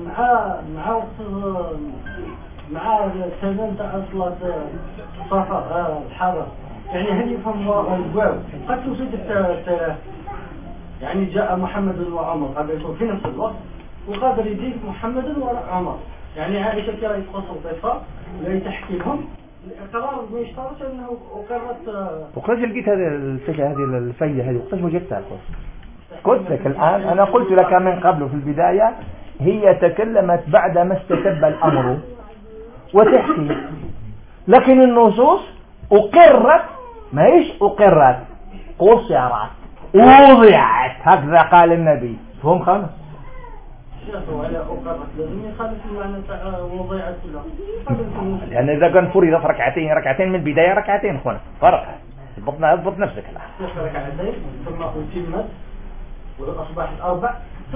مع السنة تاع صلاة السفر الحضر، يعني هل يفهم الواو قد تفيد يعني جاء محمد وعمر قد يكون في نفس الوقت وقادر يجيك محمد وعمر، يعني عائشة كرا يتقصر طيفة ولا تحكي لهم الإقرار ما يشترط أنه وقد لقيت هذه الفكرة، هذه الفايدة هذه وقد وجدتها قلت لك الآن. أنا قلت لك من قبل في البداية هي تكلمت بعد ما استتب الأمر وتحكي، لكن النصوص أقرت، ما إيش أقرت، قصرت وضعت، هكذا قال النبي. فهم خالص ولا أقرت لازم يخالف المعنى تاع وضعت كلها، لأن إذا كان فرضت ركعتين من البداية ركعتين أخوانا فرق. اضبط نفسك الآن. ركعتين ثم أتمت وأصبحت أربع.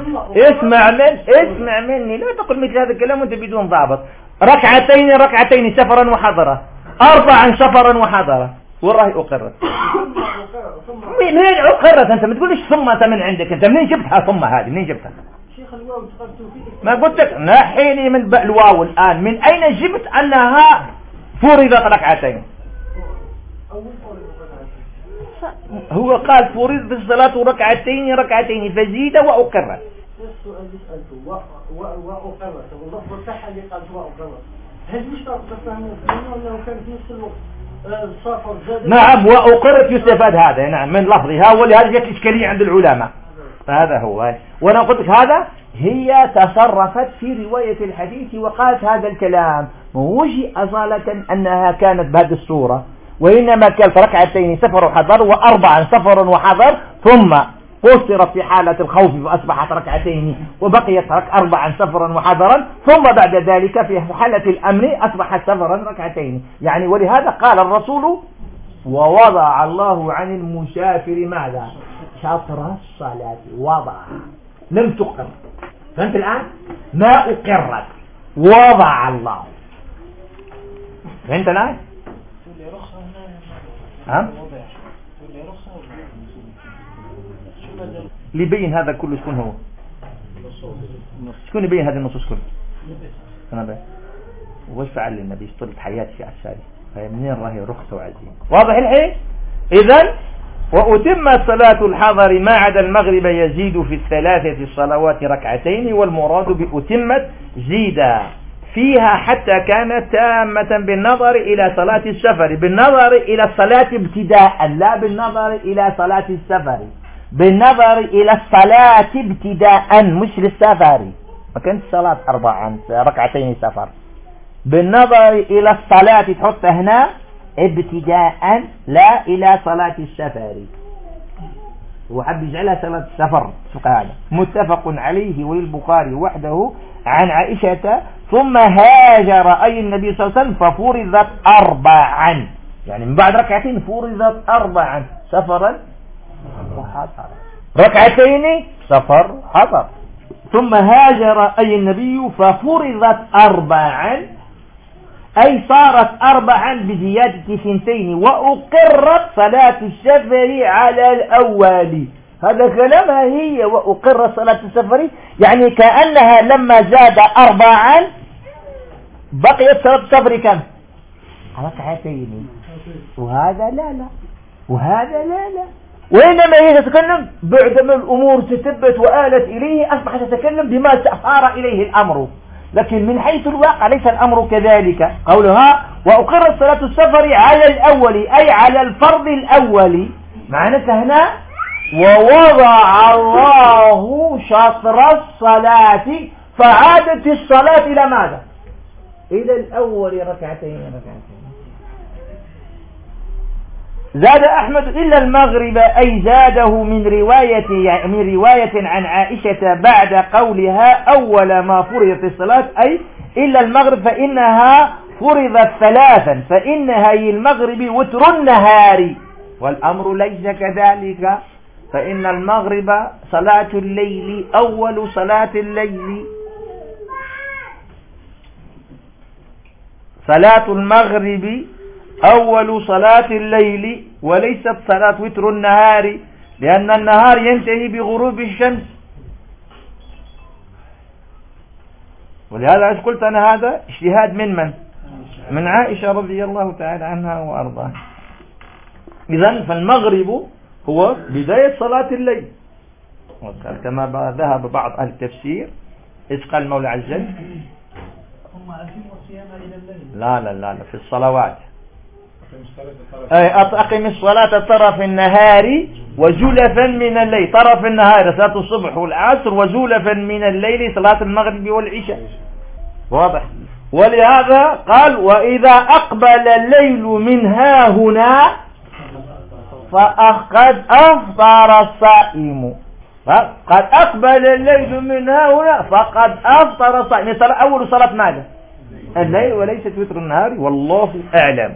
اسمع مني، لا تقل مثل هذا الكلام وانت بدون ضابط. ركعتين سفرا وحضرا، 4 سفرا وحضرا، والله أقرت. منين أقرت؟ أنت ما تقولش ثم أنت من عندك، أنت منين جبتها ثم هذه؟ منين جبتها؟ ما قلت لك نحيني من الواو الآن، من أين جبت أنها فرضت ركعتين؟ هو قال فرض في الصلاة ركعتين فزيد وأقرت. السؤال اللي سألته وأقرت واللفظ الصحة اللي قال وأقرت، هل يشترط تفهم أنه كان في نفس الوقت السفر زاد؟ نعم وأقرت يستفاد هذا نعم من لفظها، ولهذا جت إشكالية عند العلماء. هذا هو. وأنا قلت لك هذا هي تصرفت في رواية الحديث وقالت هذا الكلام وجه أصالة أنها كانت بهذه الصورة، وإنما كانت ركعتين سفر وحضر و4 سفر وحضر، ثم قصرت في حالة الخوف فأصبحت ركعتين وبقيت 4 سفرا وحضرا، ثم بعد ذلك في حالة الأمن أصبحت سفرا ركعتين. يعني ولهذا قال الرسول ووضع الله عن المسافر ماذا؟ شطر الصلاة. وضع لم تقر. فهمت الآن؟ ما أقرت، وضع الله. فهمت الآن؟ اللي يبين هذا كله شكون هو؟ شكون يبين هذه النصوص كله؟ أنا بين. وش فعل النبي يشترط حياتي في الشارع؟ منين راهي رخصة وعزيمة؟ واضح الحين؟ إذن وأتمت صلاة الحضر ما عدا المغرب يزيد في الثلاثة الصلوات ركعتين، والمراد بأتمت زيد فيها حتى كانت تامة بالنظر إلى صلاة السفر، بالنظر إلى الصلاة ابتداء، لا بالنظر إلى صلاة السفر، بالنظر إلى الصلاة ابتداء مش للسفر. ما كانت صلاة 4 ركعتين سفر، بالنظر إلى الصلاة تحط هنا ابتداء لا إلى صلاة السفر. وحب يجعلها صلاة السفر. هذا متفق عليه وللبخاري وحده عن عائشة. ثم هاجر أي النبي صلى الله عليه وسلم ففرضت 4، يعني من بعد ركعتين فرضت 4 سفرا وحضر، ركعتين سفر حضر. ثم هاجر أي النبي ففرضت 4، أي صارت 4 بزيادة 2، وأقرت صلاة السفر على الأول. هذا كلامها هي، وأقرت صلاة السفر، يعني كأنها لما زاد 4 بقيت صلاة السفر كم؟ ركعتين. وهذا لا، وهذا لا. وإنما هي تتكلم بعدما الأمور تثبت وآلت إليه أصبح تتكلم بما سار إليه الأمر، لكن من حيث الواقع ليس الأمر كذلك. قولها وأقر صلاة السفر على الأول، أي على الفرض الأول. معناتها هنا ووضع الله شطر الصلاة، فعادت الصلاة إلى ماذا؟ إلى الأول ركعتين. زاد أحمد إلا المغرب، أي زاده من رواية عن عائشة بعد قولها أول ما فرضت الصلاة، أي إلا المغرب فإنها فرضت 3، فإنها المغرب وتر النهار، والأمر ليس كذلك، فإن المغرب صلاة الليل، أول صلاة الليل. صلاة المغرب أول صلاة الليل، وليست صلاة وتر النهار، لأن النهار ينتهي بغروب الشمس. ولهذا قلت أنا هذا اجتهاد من عائشة رضي الله تعالى عنها وأرضاها. إذن فالمغرب هو بداية صلاة الليل، كما ذهب بعض أهل التفسير. إيش قال المولى عز وجل؟ لا في الصلوات، أقم الصلاة طرف النهار وزلفا من الليل. طرف النهار صلاة الصبح والعصر، وزلفا من الليل صلاة المغرب والعشاء. واضح؟ ولهذا قال وإذا أقبل الليل من ها هنا فقد أفطر الصائم. قد أقبل الليل من ها هنا فقد أفطر الصائم. أول صلاة ماذا؟ الليل، وليست وتر النهار، والله أعلم.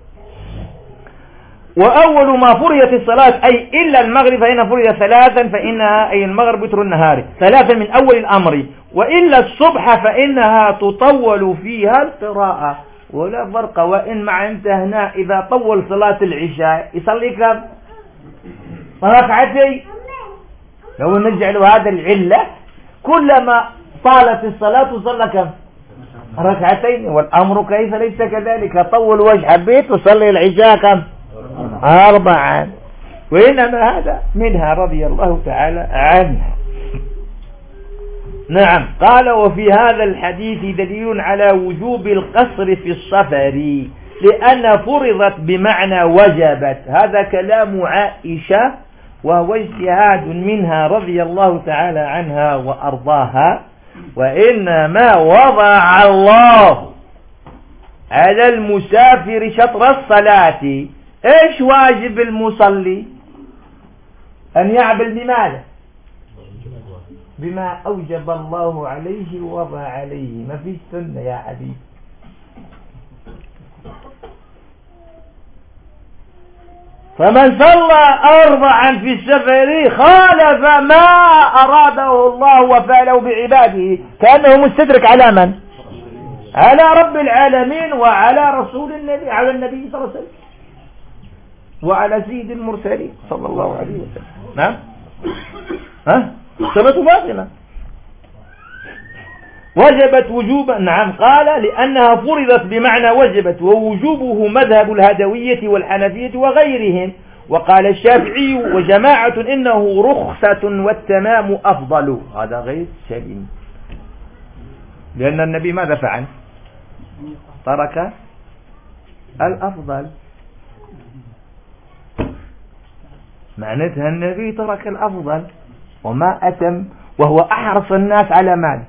وأول ما فرضت الصلاة أي إلا المغرب فإن فرض 3، فإنها أي المغرب وتر النهار 3 من أول الأمر. وإلا الصبح فإنها تطول فيها القراءة، ولا فرق. وإن مع انتهنا إذا طول صلاة العشاء يصلي كم؟ ركعتين. لو نجعل هذا العلة كلما طالت الصلاة صلى كم؟ ركعتين. والأمر كيف ليس كذلك؟ طول وجه البيت وصلي العشاء كم؟ 4. وإنما هذا منها رضي الله تعالى عنها. نعم. قال وفي هذا الحديث دليل على وجوب القصر في السفر، لأن فرضت بمعنى وجبت. هذا كلام عائشة، وهو اجتهاد منها رضي الله تعالى عنها وأرضاها. وإنما وضع الله على المسافر شطر الصلاة. ايش واجب المصلي؟ أن يعمل بماذا؟ بما أوجب الله عليه ووضع عليه. ما فيش سنة يا حبيبي. فمن صلى 4 في السفر خالف ما أراده الله وفعله بعباده، كأنه مستدرك على من؟ على رب العالمين وعلى رسول النبي، على النبي صلى الله عليه وسلم وعلى سيد المرسلين صلى الله عليه وسلم. نعم. صلاة باطلة وجبت وجوبا. نعم، قال لأنها فرضت بمعنى وجبت، ووجوبه مذهب الهدوية والحنفية وغيرهم. وقال الشافعي وجماعة إنه رخصة والتمام أفضل. هذا غير سليم، لأن النبي ماذا فعل؟ ترك الأفضل. معناتها النبي ترك الأفضل وما أتم، وهو أحرص الناس على ماذا؟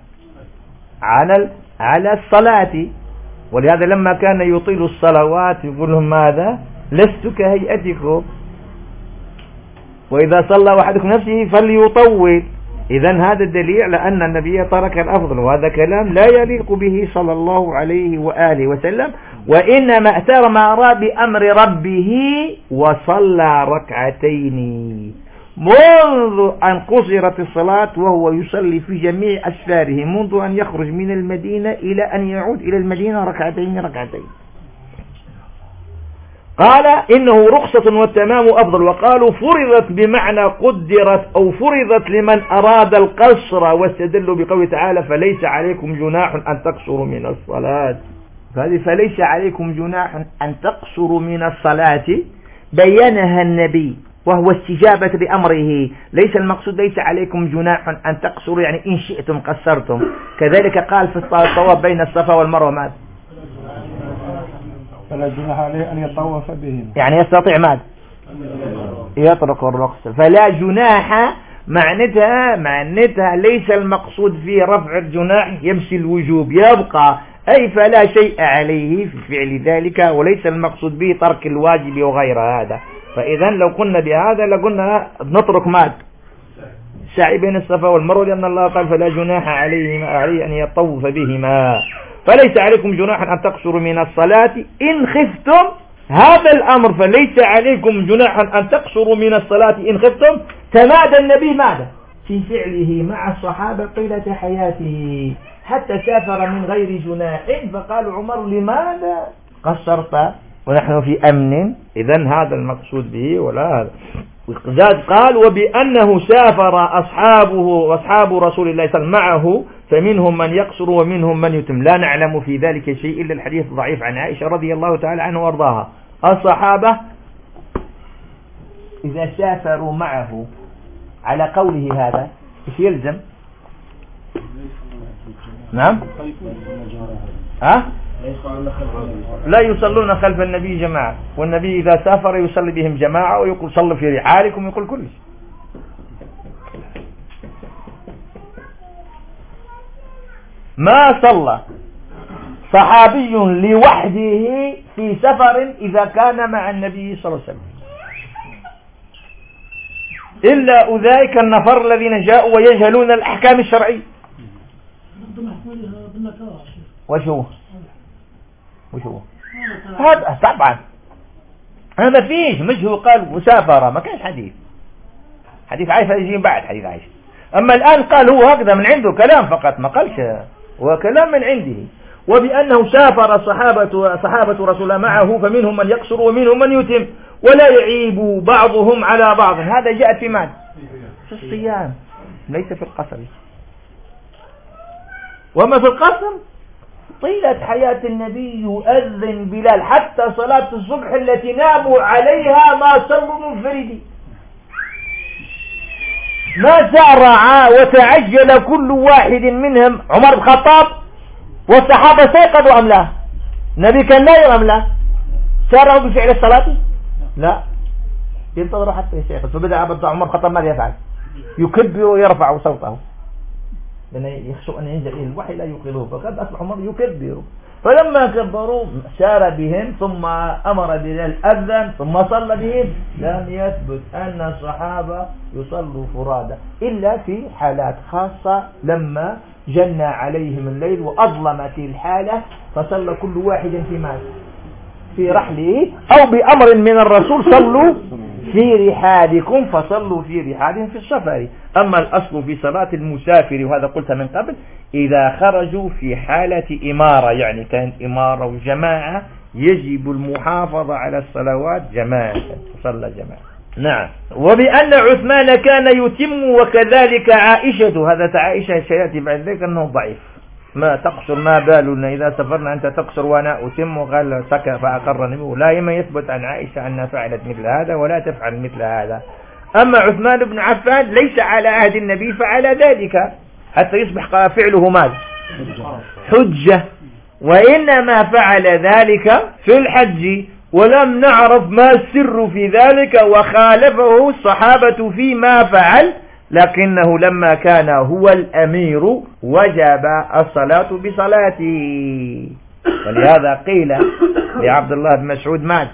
على الصلاة. ولهذا لما كان يطيل الصلوات يقول لهم ماذا؟ لست كهيئتكم، وإذا صلى أحدكم نفسه فليطول. إذن هذا الدليل على أن النبي ترك الأفضل، وهذا كلام لا يليق به صلى الله عليه وآله وسلم. وإنما اعترى ما أراد بأمر ربه وصلى ركعتين منذ أن قصرت الصلاة، وهو يصلي في جميع أسفاره منذ أن يخرج من المدينة إلى أن يعود إلى المدينة ركعتين. قال إنه رخصة والتمام أفضل. وقالوا فرضت بمعنى قدرت أو فرضت لمن أراد القصر، واستدلوا بقوله تعالى فليس عليكم جناح أن تقصروا من الصلاة. فهذه فليس عليكم جناح أن تقصروا من الصلاة بينها النبي، وهو استجابة لأمره. ليس المقصود ليس عليكم جناح أن تقصروا يعني إن شئتم قصرتم. كذلك قال في الطواف بين الصفا والمروة ماذا؟ فلا جناح عليه أن يطوف بهم، يعني يستطيع ماذا؟ يترك الرخصة. فلا جناح معنتها ليس المقصود فيه رفع الجناح يمشي الوجوب يبقى، أي فلا شيء عليه في فعل ذلك، وليس المقصود به ترك الواجب وغير هذا. فإذا لو قلنا بهذا لقلنا نترك ماذا؟ السعي بين الصفا والمروة، لأن الله قال فلا جناح عليه أن يطوف بهما. فليس عليكم جناح أن تقصروا من الصلاة إن خفتم. هذا الأمر فليس عليكم جناح أن تقصروا من الصلاة إن خفتم تمادى النبي ماذا؟ في فعله مع الصحابة طيلة حياته حتى سافر من غير جناح. فقال عمر لماذا قصرت ونحن في أمن؟ إذن هذا المقصود به ولا هذا. زاد قال وبأنه سافر أصحاب رسول الله صلى الله عليه وسلم معه، فمنهم من يقصر ومنهم من يتم. لا نعلم في ذلك شيء إلا الحديث الضعيف عن عائشة رضي الله تعالى عنه وارضاها. الصحابة إذا سافروا معه على قوله هذا إيش يلزم؟ نعم؟ لا يصلون خلف النبي جماعة، والنبي إذا سافر يصلي بهم جماعة ويقول صلوا في رحالكم، يقول كل شيء. ما صلى صحابي لوحده في سفر إذا كان مع النبي صلى الله عليه وسلم إلا أولئك النفر الذين جاءوا ويجهلون الأحكام الشرعية. وش هو هذا؟ طبعا هذا فيش، مش هو قال وسافر، ما كانش حديث عائشة يجي بعد حديث عائشة. أما الآن قال هو هكذا من عنده كلام فقط، ما قالش هو كلام من عنده. وبأنه سافر صحابة رسول الله معه، فمنهم من يقصر ومنهم من يتم ولا يعيب بعضهم على بعض. هذا جاء في ماذا؟ في الصيام، ليس في القصر. وما في القصر طيلة حياة النبي يؤذن بلال حتى صلاة الصبح التي ناموا عليها ما صلوا منفردين، ما سارع وتعجل كل واحد منهم. عمر بن الخطاب والصحابة سيقظوا أم لا؟ النبي كان نايم أم لا؟ سارعوا بفعل الصلاة؟ لا، ينتظروا حتى يستيقظ. فبدأ عمر بن الخطاب ماذا يفعل؟ يكبر ويرفع صوته، لأن يخشوا أن ينزل إليه الوحي لا يقلوه، فقد أصبح عمر يكبر. فلما كبروا سار بهم، ثم أمر بلال أذن، ثم صلى بهم. لم يثبت أن الصحابة يصلوا فرادى إلا في حالات خاصة، لما جن عليهم الليل وأظلمت الحالة فصلى كل واحد في رحله أو بأمر من الرسول صلوا في رحالكم، فصلوا في رحالهم في السفر. أما الأصل في صلاة المسافر، وهذا قلت من قبل، إذا خرجوا في حالة إمارة، يعني كانت إمارة وجماعة يجب المحافظة على الصلوات جماعة، صلى جماعة. نعم. وبأن عثمان كان يتم وكذلك عائشة، هذا عائشة سيأتي بعد ذلك أنه ضعيف. ما تقصر، ما بالنا إذا سافرنا أنت تقصر وأنا أتم، وقال سكى فأقر النبي. لا يما يثبت عن عائشة أنها فعلت مثل هذا ولا تفعل مثل هذا. أما عثمان بن عفان ليس على عهد النبي فعل ذلك حتى يصبح فعله ماذا؟ حجة. وإنما فعل ذلك في الحج، ولم نعرف ما السر في ذلك، وخالفه الصحابة فيما فعل، لكنه لما كان هو الأمير وجب الصلاة بصلاته. ولهذا قيل لعبد الله بن مسعود ماذا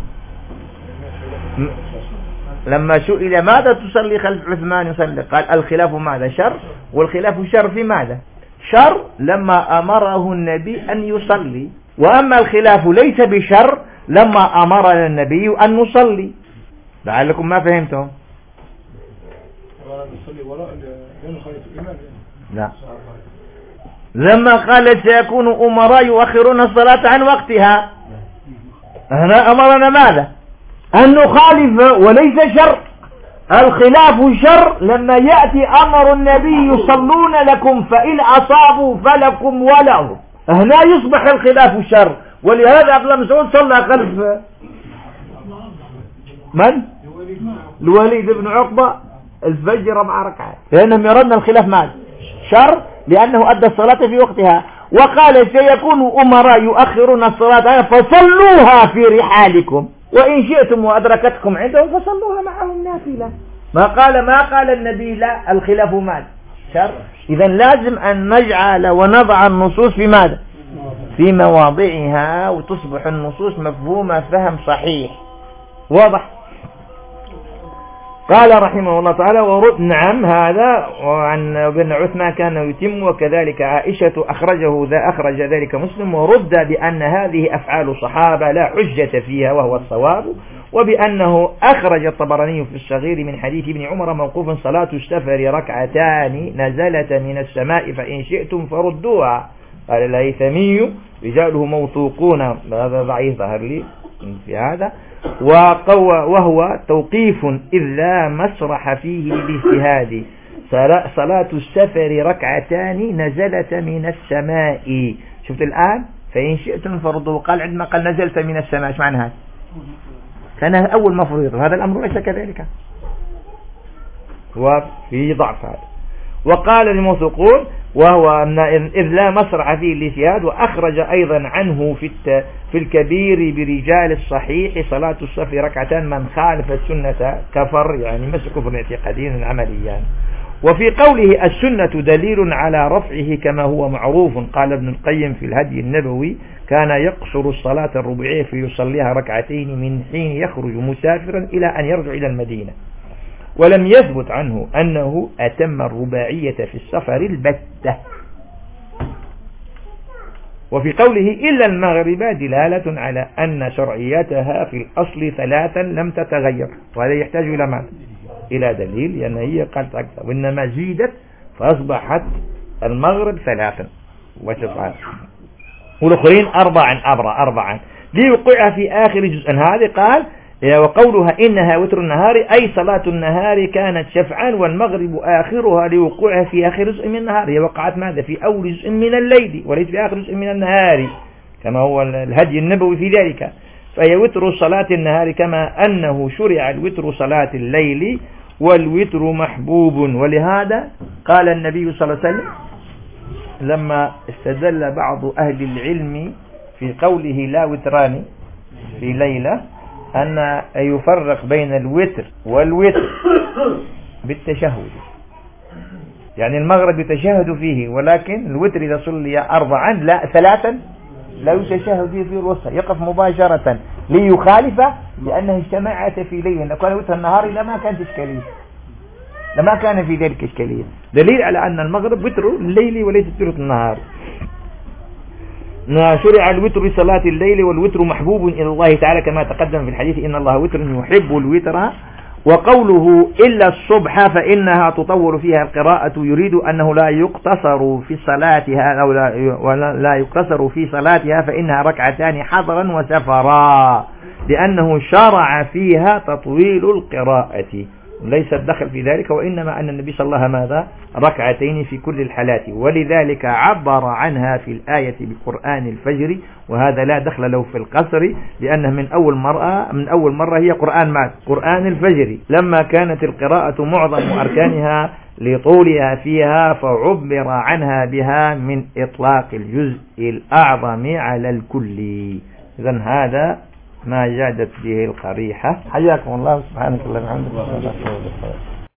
لما سئل ماذا تصلي خلف عثمان يصلي؟ قال الخلاف ماذا؟ شر. والخلاف شر في ماذا؟ شر لما أمره النبي أن يصلي، وأما الخلاف ليس بشر لما أمرنا النبي أن نصلي. لعلكم ما فهمتم. لا، لما قال سيكون أمراء يؤخرون الصلاة عن وقتها، هنا أمرنا ماذا؟ أن نخالف، وليس شر. الخلاف شر لما يأتي أمر النبي يصلون لكم فإن أصابوا فلكم وله، هنا يصبح الخلاف شر. ولهذا عبد الله بن مسعود صلى خلف من؟ الوليد بن عقبة الفجر 4 ركعات، لأنهم يرون الخلاف ماذا؟ شر، لأنه أدى الصلاة في وقتها. وقال سيكون أمراء يؤخرون الصلاة فصلوها في رحالكم، وإن شئتم وأدركتكم عندهم فصلوها معهم نافلة. ما قال النبي لا، الخلاف ماذا؟ شر. إذا لازم أن نجعل ونضع النصوص في ماذا؟ في مواضعها، وتصبح النصوص مفهومة فهم صحيح واضح. قال رحمه الله تعالى ورد. نعم، هذا وعن ابن عثمان كان يتم وكذلك عائشة أخرج ذلك مسلم. ورد بأن هذه أفعال صحابة لا حجة فيها وهو الصواب، وبأنه أخرج الطبراني في الصغير من حديث ابن عمر موقوفا صلاة السفر ركعتان نزلت من السماء فإن شئتم فردوها. قال الهيثمي رجاله موثوقون، هذا ضعيف ظهر لي في هذا، وهو توقيف إذ لا مسرح فيه للاجتهاد. صلاة السفر ركعتان نزلت من السماء. شفت الآن فإن شئتم فردوا، قال عندما قال نزلت من السماء ايش معنى هذا؟ كان أول مفروض، هذا الأمر ليس كذلك، وفي ضعف هذا. وقال الموثقون وهو إذ لا مسرح فيه الاجتهاد. وأخرج أيضا عنه في الكبير برجال الصحيح صلاة الصف ركعتان من خالف السنة كفر، يعني مش كفر اعتقادي عملي يعني. وفي قوله السنة دليل على رفعه كما هو معروف، قال ابن القيم في الهدي النبوي كان يقصر الصلاة الرباعية فيصليها ركعتين من حين يخرج مسافرا إلى أن يرجع إلى المدينة، ولم يثبت عنه أنه أتم الرباعية في السفر البتة. وفي قوله إلا المغرب دلالة على أن شرعيتها في الأصل 3 لم تتغير، وهذا يحتاج إلى ماذا؟ إلى دليل، لأن هي قالت أكثر، وإنما زيدت فأصبحت المغرب 3 وتفعل، والأخرين 4 ليوقع في آخر جزء هذا. قال وقولها إنها وتر النهار أي صلاة النهار كانت شفعا والمغرب آخرها لوقوعها في آخر جزء من النهار. هي وقعت ماذا؟ في أول جزء من الليل وليس في آخر جزء من النهار كما هو الهدي النبوي في ذلك. فهي وتر صلاة النهار كما أنه شرع الوتر صلاة الليل، والوتر محبوب. ولهذا قال النبي صلى الله عليه وسلم لما استدل بعض أهل العلم في قوله لا وتران في ليلة أن يفرق بين الوتر والوتر بالتشهد، يعني المغرب يتشهد فيه، ولكن الوتر إذا صلي 4 لا 3 لا يتشهد فيه في الوسط، يقف مباشرة ليخالف، لأنه اجتمعت في ليل. لو كان وتر النهار لما كانت إشكالية، لما كان في ذلك إشكالية، دليل على أن المغرب وتر الليل وليس وتر النهار. شرع الوتر بصلاة الليل، والوتر محبوب إلى الله تعالى كما تقدم في الحديث إن الله وتر يحب الوتر. وقوله إلا الصبح فإنها تطول فيها القراءة يريد أنه لا يقتصر في صلاتها أو لا يقتصر في صلاتها فإنها ركعتان حضرا وسفرا، لأنه شرع فيها تطويل القراءة، ليس الدخل في ذلك، وإنما أن النبي صلى الله عليه وسلم ماذا ركعتين في كل الحالات، ولذلك عبر عنها في الآية بقرآن الفجر، وهذا لا دخل له في القصر، لأنه من أول مرة هي قرآن الفجر، لما كانت القراءة معظم أركانها لطولها فيها فعبر عنها بها من إطلاق الجزء الأعظم على الكل. إذن هذا ما جادت به القريحة. حياكم الله، سبحانك اللهم وبحمدك.